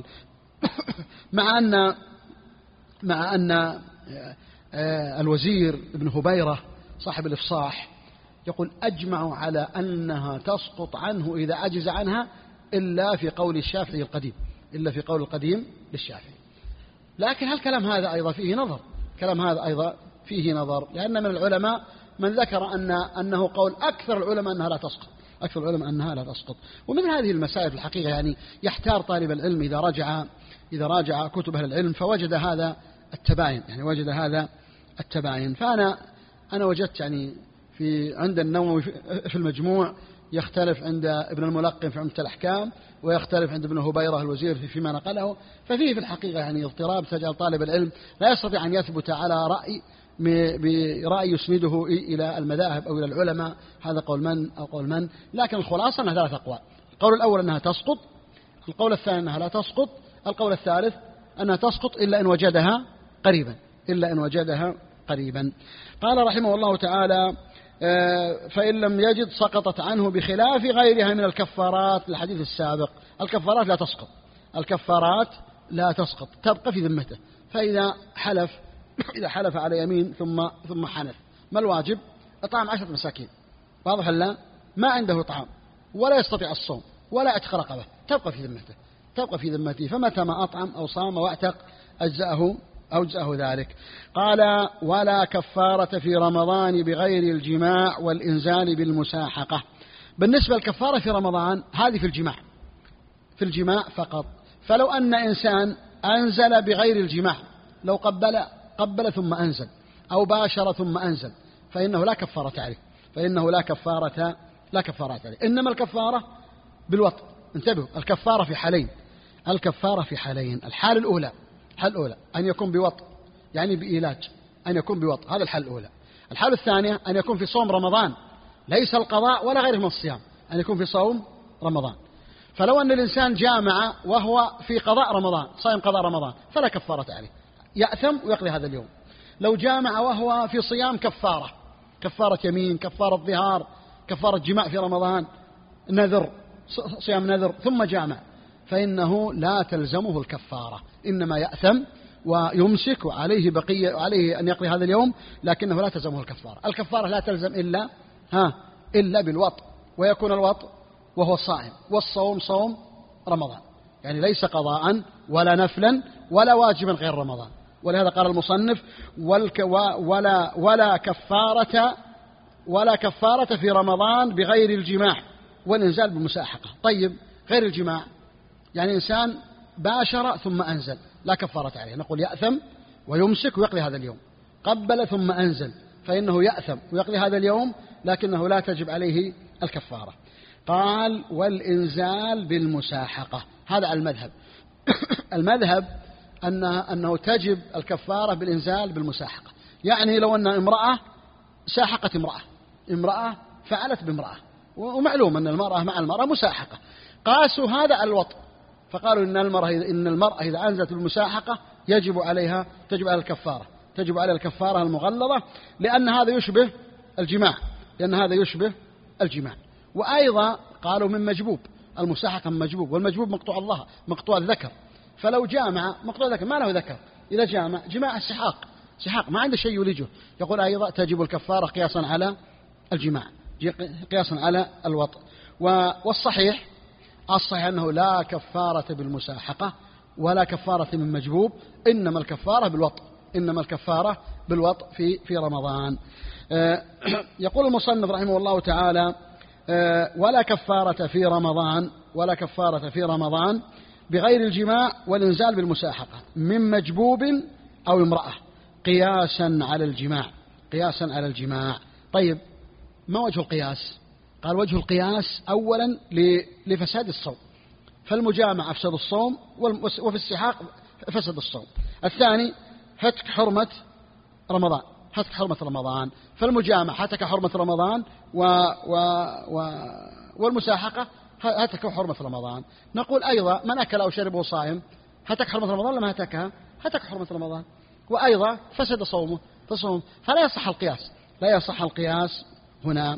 مع أن الوزير ابن هبيرة صاحب الإفصاح يقول أجمعوا على أنها تسقط عنه إذا عجز عنها إلا في قول الشافعي القديم، إلا في قول القديم للشافعي. لكن هالكلام هذا أيضا فيه نظر، كلام هذا أيضا فيه نظر، لأن من العلماء من ذكر أنه قول أكثر العلماء أنها لا تسقط، أكثر العلماء أنها لا تسقط. ومثل هذه المسائل في الحقيقة يعني يحتار طالب العلم إذا راجع كتب أهل العلم فوجد هذا التباين، يعني وجد هذا التباين. فأنا وجدت يعني عند النووي في المجموع يختلف عند ابن الملقن في عمدة الأحكام، ويختلف عند ابن هبيرة الوزير فيما نقله. ففيه في الحقيقة يعني اضطراب تجعل طالب العلم لا يستطيع أن يثبت على برأي يسنده إلى المذاهب أو إلى العلماء، هذا قول من أو قول من. لكن الخلاصة أنها 3 أقوال: القول الأول أنها تسقط، القول الثاني أنها لا تسقط، القول الثالث أنها تسقط إلا إن وجدها قريبا. قال رحمه الله تعالى: فإن لم يجد سقطت عنه بخلاف غيرها من الكفارات. الحديث السابق الكفارات لا تسقط، تبقى في ذمته. فإذا حلف على يمين ثم حنث، ما الواجب؟ إطعام 10 مساكين، واضح لا؟ ما عنده طعام ولا يستطيع الصوم ولا اعتق رقبة، تبقى في ذمته، فمتى ما أطعم أو صام واعتق أجزأه ذلك. قال: ولا كفارة في رمضان بغير الجماع والإنزال بالمساحقة. بالنسبة للكفارة في رمضان هذه في الجماع فقط. فلو أن إنسان أنزل بغير الجماع، لو قبل ثم أنزل أو باشر ثم أنزل، فإنه لا كفارة عليه. إنما الكفارة بالوطء. انتبهوا، الكفارة في حالين. الحالة الأولى أن يكون بوطء، يعني بإيلاج، أن يكون بوطء، هذا الحالة الأولى. الحالة الثانية أن يكون في صوم رمضان، ليس القضاء ولا غيره من الصيام، أن يكون في صوم رمضان. فلو أن الإنسان جامع وهو في قضاء رمضان، صائم قضاء رمضان، فلا كفارة عليه، يأثم ويقضي هذا اليوم. لو جامع وهو في صيام كفارة يمين، كفارة ظهار، كفارة جماع في رمضان، نذر، صيام نذر، ثم جامع، فإنه لا تلزمه الكفارة، إنما يأثم ويمسك وعليه عليه أن يقضي هذا اليوم، لكنه لا تلزمه الكفارة. الكفارة لا تلزم إلا بالوطء، ويكون الوطء وهو صائم، والصوم صوم رمضان، يعني ليس قضاء ولا نفلا ولا واجبا غير رمضان. ولهذا قال المصنف: ولا كفارة في رمضان بغير الجماع والإنزال بالمساحقة. طيب، غير الجماع يعني إنسان باشر ثم أنزل، لا كفارة عليه، نقول يأثم ويمسك ويقضي هذا اليوم. قبل ثم أنزل، فإنه يأثم ويقضي هذا اليوم، لكنه لا تجب عليه الكفارة. قال: والإنزال بالمساحقة. هذا على المذهب. المذهب أنه تجب الكفارة بالإنزال بالمساحقة. يعني لو أن امرأة ساحقت امرأة فعلت بامرأة، ومعلوم أن المرأة مع المرأة مساحقة، قاسوا هذا على الوطء، فقالوا إن المرأة إذا أنزلت بالمساحقة تجب عليها الكفارة المغلظة، لأن هذا يشبه الجماع. وأيضا قالوا من مجبوب، المساحقة من مجبوب، والمجبوب مقطوع الذكر. فلو جامع مقطوع الذكر ما له ذكر، إذا جماع سحاق ما عنده شيء يولجه، يقول أيضا تجب الكفارة قياسا على الجماع، قياسا على الوطء. والصحيح أنه لا كفارة بالمساحقة ولا كفارة من مجبوب، إنما الكفارة بالوطء في رمضان. يقول المصنف رحمه الله تعالى: ولا كفارة في رمضان بغير الجماع والإنزال بالمساحقة من مجبوب أو امرأة، قياسا على الجماع. طيب، ما وجه القياس؟ قال: وجه القياس أولا لفساد الصوم، فالمجامعة أفسد الصوم، وفي السحاق فسد الصوم. الثاني هتك حرمة رمضان، فالمجامعة هتك حرمة رمضان، والمساحقة هتك حرمة رمضان. نقول أيضا: من أكل أو شرب وهو صائم هتك حرمة رمضان ولا ما هتكها؟ هتك حرمة رمضان، وأيضا فسد صومه فلا يصح القياس، لا يصح القياس هنا.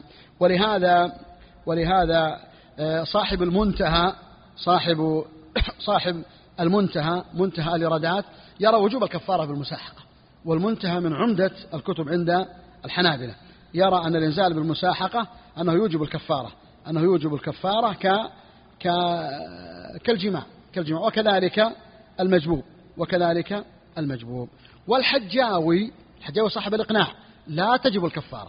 ولهذا صاحب المنتهى صاحب المنتهى منتهى الإرادات يرى وجوب الكفارة بالمساحقة، والمنتهى من عمدة الكتب عند الحنابلة، يرى أن الإنزال بالمساحقة أنه يوجب الكفارة كالجماع وكذلك المجبوب. والحجاوي صاحب الإقناع لا تجب الكفارة،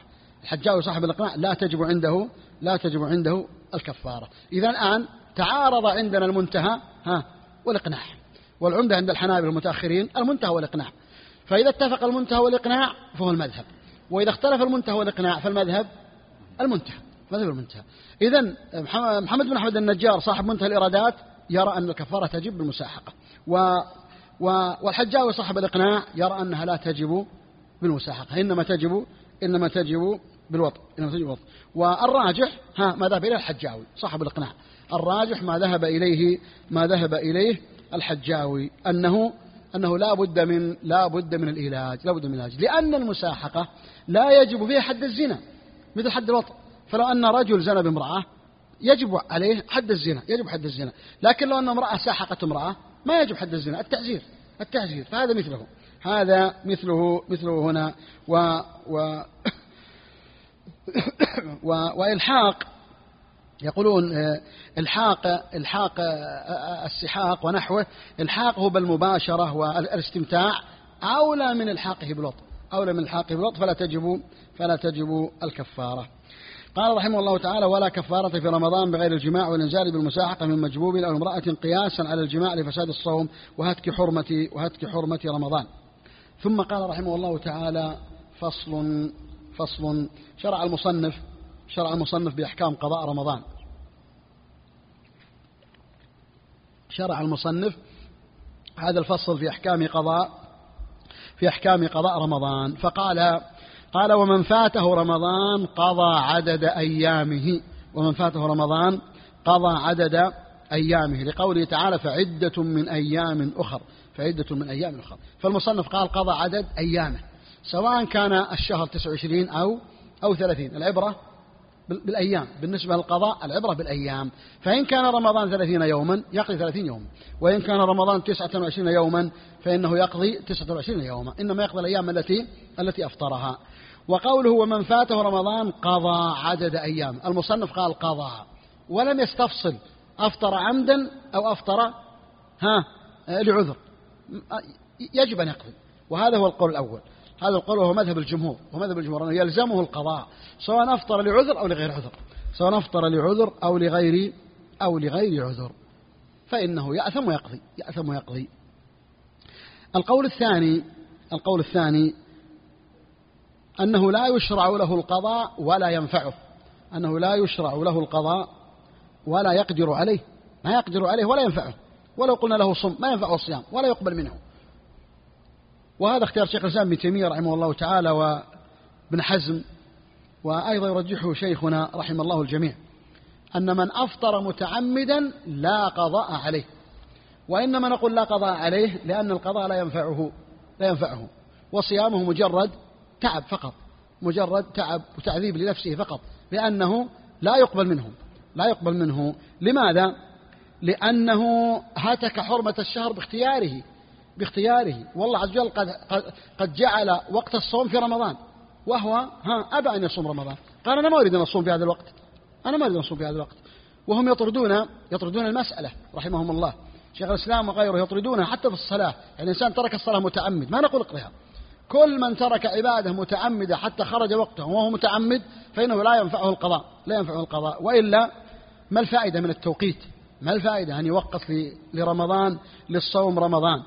لا تجب عنده الكفارة. إذا الآن تعارض عندنا المنتهى والإقناع، والعمدة عند الحنابلة المتأخرين المنتهى والإقناع، فإذا اتفق المنتهى والإقناع فهو المذهب، وإذا اختلف المنتهى والإقناع فالمذهب المنتهى. إذن محمد بن أحمد النجار صاحب منتهى الإرادات يرى أن الكفارة تجب بالمساحقة، والحجاوي صاحب الإقناع يرى أنها لا تجب بالمساحقة، إنما تجب بالوطء. والراجح ما ذهب إليه الحجاوي صاحب الإقناع، الراجح ما ذهب إليه الحجاوي أنه لا بد من العلاج، لأن المساحقة لا يجب فيها حد الزنا مثل حد الوطء. فلو أن رجل زنى بامرأة يجب عليه حد الزنا، لكن لو أن امرأة ساحقت امرأة ما يجب حد الزنا، التعزير. فهذا مثله هنا. وإلحاق يقولون الحاق السحاق ونحوه، الحاقه بالمباشرة والاستمتاع أولى من الحاقه بالوطء، فلا تجب الكفارة. قال رحمه الله تعالى: ولا كفارة في رمضان بغير الجماع والإنزال بالمساحقة من مجبوب أو امرأة قياسا على الجماع لفساد الصوم وهتك حرمة رمضان. ثم قال رحمه الله تعالى: فصل شرع المصنف بأحكام قضاء رمضان. شرع المصنف هذا الفصل في أحكام قضاء رمضان، فقال: ومن فاته رمضان قضى عدد أيامه، لقوله تعالى: فعدة من أيام أخر. فالمصنف قال قضى عدد أيامه، سواء كان الشهر 29 أو 30، العبرة بالأيام. بالنسبة للقضاء العبرة بالأيام، فإن كان رمضان 30 يوما يقضي 30 يوما، وإن كان رمضان 29 يوما فإنه يقضي 29 يوما، إنما يقضي الأيام التي أفطرها. وقوله: ومن فاته رمضان قضى عدد أيام، المصنف قال قضى ولم يستفصل أفطر عمدا أو أفطر لعذر، يجب أن يقضي. وهذا هو القول الأول، هذا القول وهو مذهب الجمهور، أنه يلزمه القضاء سواء أفطر لعذر أو لغير عذر، فإنه يأثم ويقضي. القول الثاني أنه لا يشرع له القضاء ولا ينفعه، ولا يقدر عليه، ولا ينفعه، ولو قلنا له صم ما ينفعه الصيام ولا يقبل منه. وهذا اختيار شيخ الإسلام ابن تيمية رحمه الله تعالى وابن حزم، وأيضا يرجحه شيخنا رحمه الله الجميع، أن من أفطر متعمدا لا قضاء عليه، وإنما نقول لا قضاء عليه لأن القضاء لا ينفعه، وصيامه مجرد تعب فقط، مجرد تعب وتعذيب لنفسه فقط، لأنه لا يقبل منه. لماذا؟ لأنه هتك حرمة الشهر باختياره، والله عز وجل قد جعل وقت الصوم في رمضان، وهو أبى أن يصوم رمضان، قال: أنا ما أريد أن أصوم في هذا الوقت، وهم يطردون المسألة رحمهم الله، شيخ الإسلام وغيره يطردونها حتى في الصلاة. يعني الإنسان ترك الصلاة متعمد، ما نقول اقضيها، كل من ترك عبادة متعمدة حتى خرج وقته وهو متعمد فإنه لا ينفعه القضاء. وإلا ما الفائدة من التوقيت؟ ما الفائدة أن يوقف لرمضان للصوم رمضان؟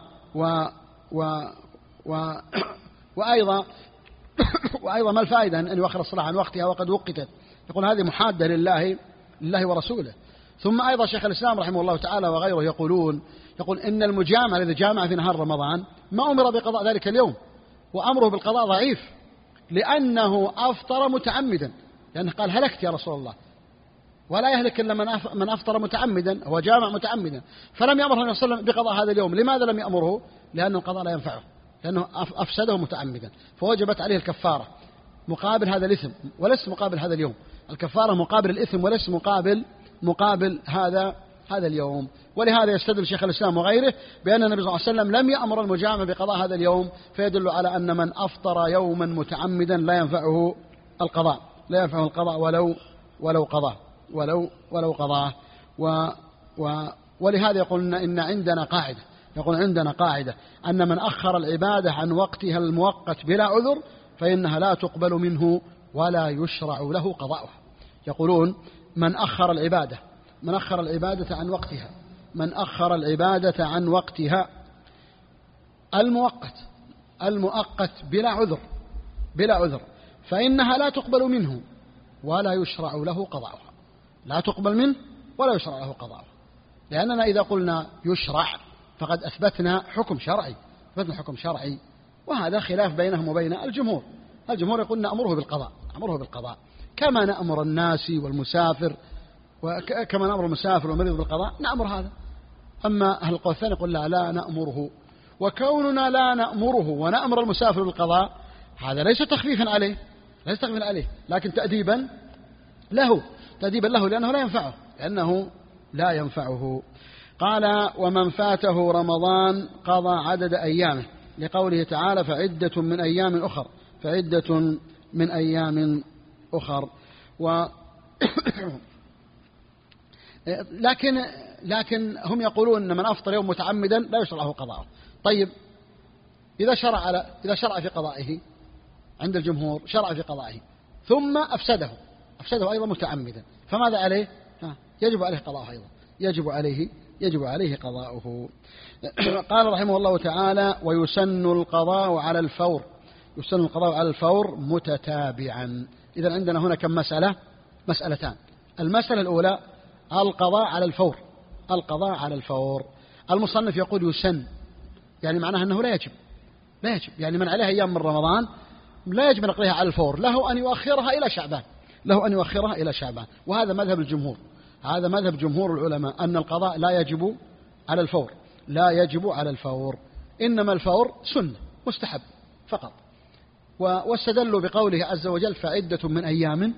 وأيضا ما الفائدة أن يؤخر الصلاة عن وقتها وقد وقتت؟ يقول هذه محادة لله ورسوله. ثم أيضا شيخ الإسلام رحمه الله تعالى وغيره يقول إن المجامع الذي جامع في نهار رمضان ما أمر بقضاء ذلك اليوم، وأمره بالقضاء ضعيف، لأنه أفطر متعمدا، لأنه قال: هلكت يا رسول الله، ولا يهلك إلا من أفطر متعمدا هو جامع متعمدا. فلم يأمر النبي صلى الله عليه وسلم بقضاء هذا اليوم. لماذا لم يأمره؟ لأن القضاء لا ينفعه، لأنه أفسده متعمدا، فوجبت عليه الكفارة مقابل هذا الإثم وليس مقابل هذا اليوم. الكفارة مقابل الإثم وليس مقابل هذا اليوم. ولهذا يستدل شيخ الإسلام وغيره بأن النبي صلى الله عليه وسلم لم يأمر المجامع بقضاء هذا اليوم، فيدل على أن من أفطر يوما متعمدا لا ينفعه القضاء، ولو قضاه. ولهذا يقول إن عندنا قاعدة أن من أخر العبادة عن وقتها المؤقت بلا عذر فإنها لا تقبل منه ولا يشرع له قضاؤها. يقولون من أخر العبادة عن وقتها المؤقت بلا عذر فإنها لا تقبل منه ولا يشرع له قضاؤها. لأننا إذا قلنا يشرع فقد أثبتنا حكم شرعي، وهذا خلاف بينهم وبين الجمهور. الجمهور يقول نأمره بالقضاء كما نأمر الناس والمسافر، وكما نأمر المسافر والمريض بالقضاء نأمر هذا. أما أهل القول الثاني يقول لا نأمره، وكوننا لا نأمره ونأمر المسافر بالقضاء هذا ليس تخفيفا عليه لكن تأديبا له لأنه لا ينفعه. قال ومن فاته رمضان قضى عدد أيامه، لقوله تعالى فعدة من أيام أخر. لكن هم يقولون أن من أفطر يوم متعمدا لا يشرع له قضاءه. طيب إذا شرع في قضائه عند الجمهور، شرع في قضائه ثم أفسده أيضا متعمدا، فماذا عليه؟ يجب عليه قضاءه أيضا، يجب عليه قضاؤه. قال رحمه الله تعالى ويسن القضاء على الفور متتابعا. إذن عندنا هنا كم مسألتان. المسألة الأولى القضاء على الفور. المصنف يقول يسن، يعني معناه أنه لا يجب، يعني من عليه أيام من رمضان لا يجب أن يقضيها على الفور، له أن يؤخرها إلى شعبان. وهذا مذهب الجمهور، هذا مذهب جمهور العلماء أن القضاء لا يجب على الفور، إنما الفور سنة مستحب فقط. واستدلوا بقوله عز وجل فعدة من أيام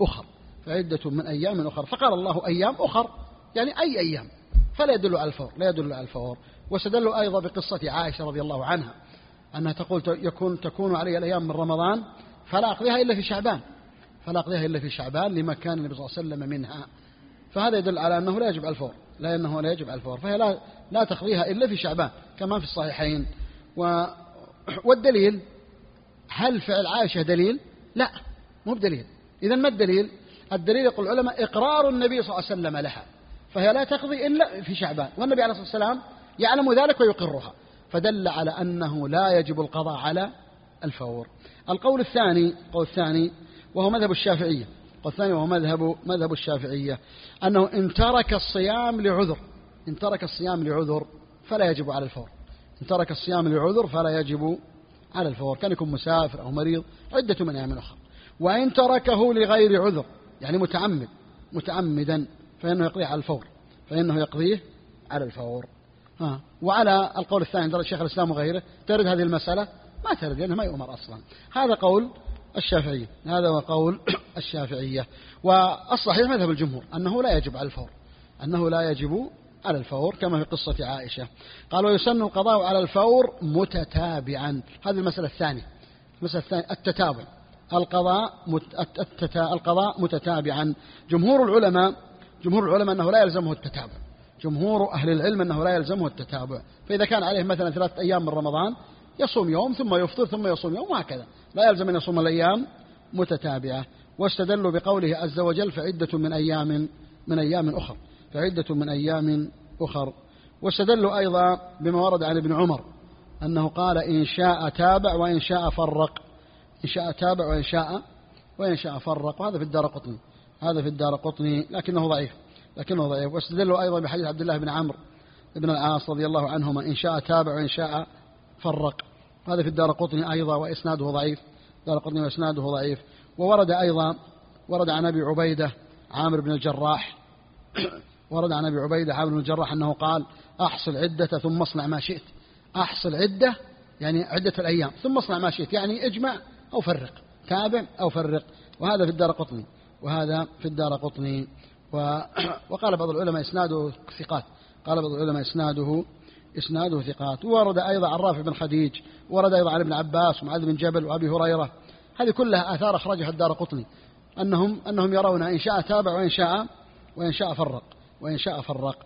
أخر، فقال الله أيام أخر يعني أي أيام، فلا يدل على الفور. واستدلوا أيضا بقصة عائشة رضي الله عنها أنها تقول تكون علي الأيام من رمضان فلا أقضيها إلا في شعبان لما كان النبي صلى الله عليه وسلم منها. فهذا يدل على أنه لا يجب على الفور، فهي لا تقضيها إلا في شعبان كما في الصحيحين. والدليل، هل فعل عائشة دليل؟ لا، مو بدليل. إذن ما الدليل؟ الدليل يقول العلماء إقرار النبي صلى الله عليه وسلم لها، فهي لا تقضي إلا في شعبان، والنبي عليه الصلاة والسلام يعلم ذلك ويقرها، فدل على أنه لا يجب القضاء على الفور. القول الثاني وهو مذهب الشافعية، أنه إن ترك الصيام لعذر فلا يجب على الفور. كان يكون مسافر أو مريض عدة من أيام أخرى. وإن تركه لغير عذر يعني متعمدا فإنه يقضيه على الفور. وعلى القول الثاني عند شيخ الإسلام وغيره ترد هذه المسألة؟ ما ترد لأنه ما يؤمر أصلا. هذا قول الشافعية. والصحيح مذهب الجمهور أنه لا يجب على الفور كما في قصة عائشة. قال ويسن القضاء على الفور متتابعا. هذه المسألة الثانية التتابع، القضاء متتابعا. جمهور العلماء أنه لا يلزمه التتابع، جمهور أهل العلم أنه لا يلزمه التتابع. فإذا كان عليه مثلا 3 أيام من رمضان يصوم يوم ثم يفطر ثم يصوم يوم، وهكذا لا يلزم أن يصوم الأيام متتابعة. واستدلوا بقوله عز وجل فعدة من أيام أخر. واستدلوا أيضا بما ورد عن ابن عمر أنه قال إن شاء تابع وإن شاء فرق، وإن شاء فرق. وهذا في الدارقطني لكنه ضعيف. واستدلوا أيضا بحديث عبد الله بن عمرو بن العاص رضي الله عنهما إن شاء تابع وإن شاء فرق. هذا في الدارقطني أيضا وإسناده ضعيف. وورد أيضا عن أبي عبيدة عامر بن الجراح ورد عن أبي عبيدة عامر بن الجراح أنه قال أحصل عدة ثم اصنع ما شئت. أحصل عدة يعني عدة الأيام، ثم اصنع ما شئت يعني اجمع أو فرق، تابع أو فرق. وهذا في الدارقطني، وهذا في الدارقطني. وقال بعض العلماء إسناده ثقات، قال بعض العلماء إسناده ثقات. ورد أيضا عن رافع بن خديج، ورد أيضا عن ابن عباس ومعاذ بن جبل وأبي هريرة. هذه كلها آثار أخرجها الدارقطني أنهم يرون إن شاء تابع وإن شاء فرق.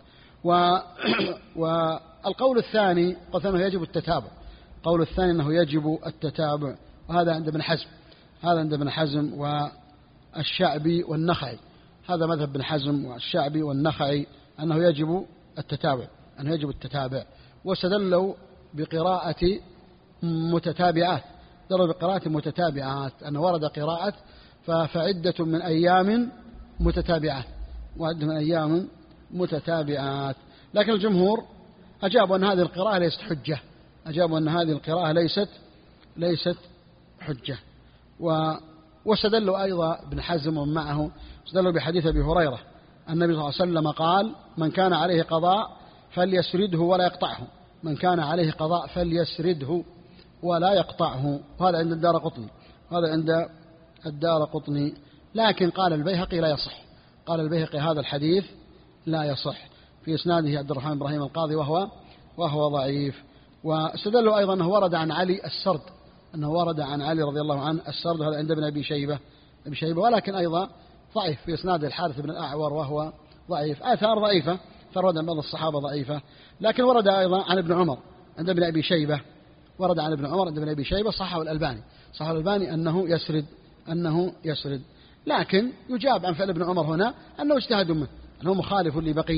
والقول الثاني قلت أنه يجب التتابع، قول الثاني أنه يجب التتابع، وهذا عند ابن حزم والشعبي والنخعي. هذا مذهب ابن حزم والشعبي والنخعي أنه يجب التتابع. واستدلوا بقراءة متتابعات، أن ورد قراءة فعدة من أيام متتابعات، لكن الجمهور أجابوا أن هذه القراءة ليست حجة. واستدلوا أيضا ابن حزم ومعه استدلوا بحديث أبي هريرة النبي صلى الله عليه وسلم قال: من كان عليه قضاء فليسرده ولا يقطعه، من كان عليه قضاء فليسرده ولا يقطعه. وهذا عند الدارقطني، لكن قال البيهقي لا يصح، قال البيهقي هذا الحديث لا يصح، في إسناده عبد الرحمن بن إبراهيم القاضي وهو ضعيف. واستدلوا أيضا أنه ورد عن علي السرد، رضي الله عنه السرد، هذا عند ابن أبي شيبة، ولكن أيضا ضعيف، في إسناد الحارث بن الأعور وهو ضعيف. آثار ضعيفة فرد عن بعض الصحابة ضعيفة. لكن ورد أيضا عن ابن عمر عند ابن أبي شيبة، صححه الألباني أنه يسرد. لكن يجاب عن فعل ابن عمر هنا أنه اجتهاد منه، أنه مخالف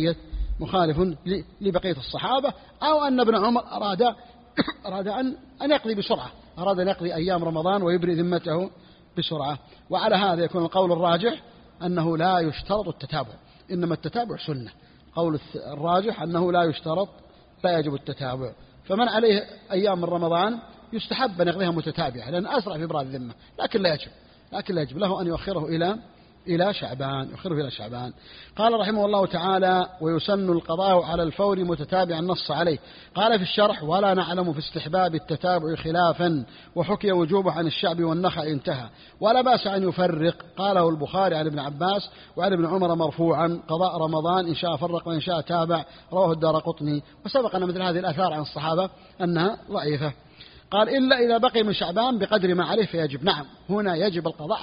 لبقية الصحابة، أو أن ابن عمر أراد أن يقضي بسرعة، أراد أن يقضي أيام رمضان ويبرئ ذمته بسرعة. وعلى هذا يكون القول الراجح أنه لا يشترط التتابع، إنما التتابع سنة. قول الراجح أنه لا يجب التتابع. فمن عليه أيام من رمضان يستحب أن يقضيها متتابعة، لأن أسرع في إبراء الذمة، لكن لا يجب له أن يؤخره إلى شعبان. قال رحمه الله تعالى: ويسن القضاء على الفور متتابعا نص عليه. قال في الشرح: ولا نعلم في استحباب التتابع خلافا، وحكي وجوبه عن الشعبي والنخعي انتهى، ولا بأس أن يفرق. قاله البخاري عن ابن عباس وعن ابن عمر مرفوعا: قضاء رمضان إن شاء فرق وإن شاء تابع. رواه الدارقطني. وسبق أن مثل هذه الآثار عن الصحابة أنها ضعيفة. قال: إلا إذا بقي من شعبان بقدر ما عليه فيجب. نعم، هنا يجب القضاء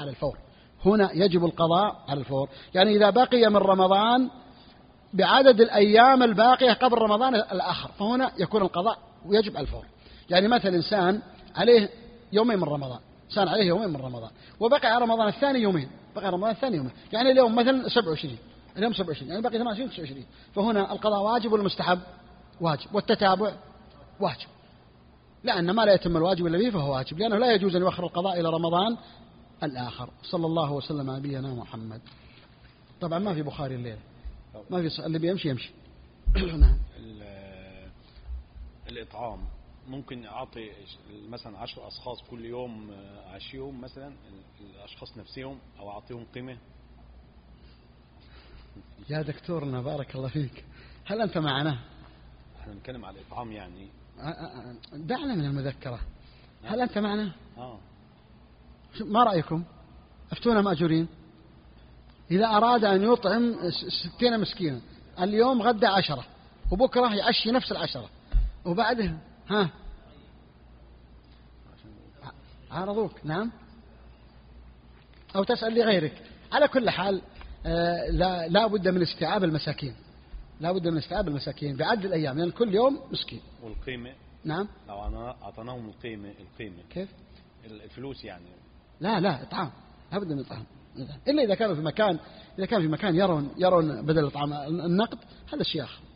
على الفور، يعني إذا بقي من رمضان بعدد الأيام الباقية قبل رمضان الآخر، فهنا يكون القضاء ويجب على الفور. يعني مثل إنسان عليه يومين من رمضان، وبقي على رمضان الثاني يومين، يعني اليوم مثلا 27، يعني بقي 28 29، فهنا القضاء واجب ولا مستحب؟ واجب. والتتابع واجب، لأن ما لا يتم الواجب إلا به فهو واجب، لأنه لا يجوز أن يؤخر القضاء إلى رمضان الآخر. صلى الله وسلم على نبينا محمد. طبعا ما في بخاري الليل، ما في اللي بيمشي الإطعام ممكن أعطي مثلا 10 أشخاص كل يوم عشيهم مثلا، الأشخاص نفسهم، أو أعطيهم قيمة. يا دكتورنا بارك الله فيك، هل أنت معنا؟ احنا نتكلم على الإطعام يعني. دعنا من المذكرة. هل أنت معنا؟ ما رأيكم؟ أفتونا مأجورين. إذا أراد أن يطعم 60 مسكينا، اليوم غدا 10، وبكرة يعشي نفس 10، وبعدها عارضوك. نعم، أو تسأل لغيرك. على كل حال لا بد من استيعاب المساكين، بعد الأيام، لأن يعني كل يوم مسكين. والقيمة؟ نعم، لو أعطناهم القيمة كيف؟ الفلوس يعني. لا إطعام، لا بد من إطعام، إلا إذا كانوا في مكان، يرون بدل الإطعام النقد، هذا الشيء آخر.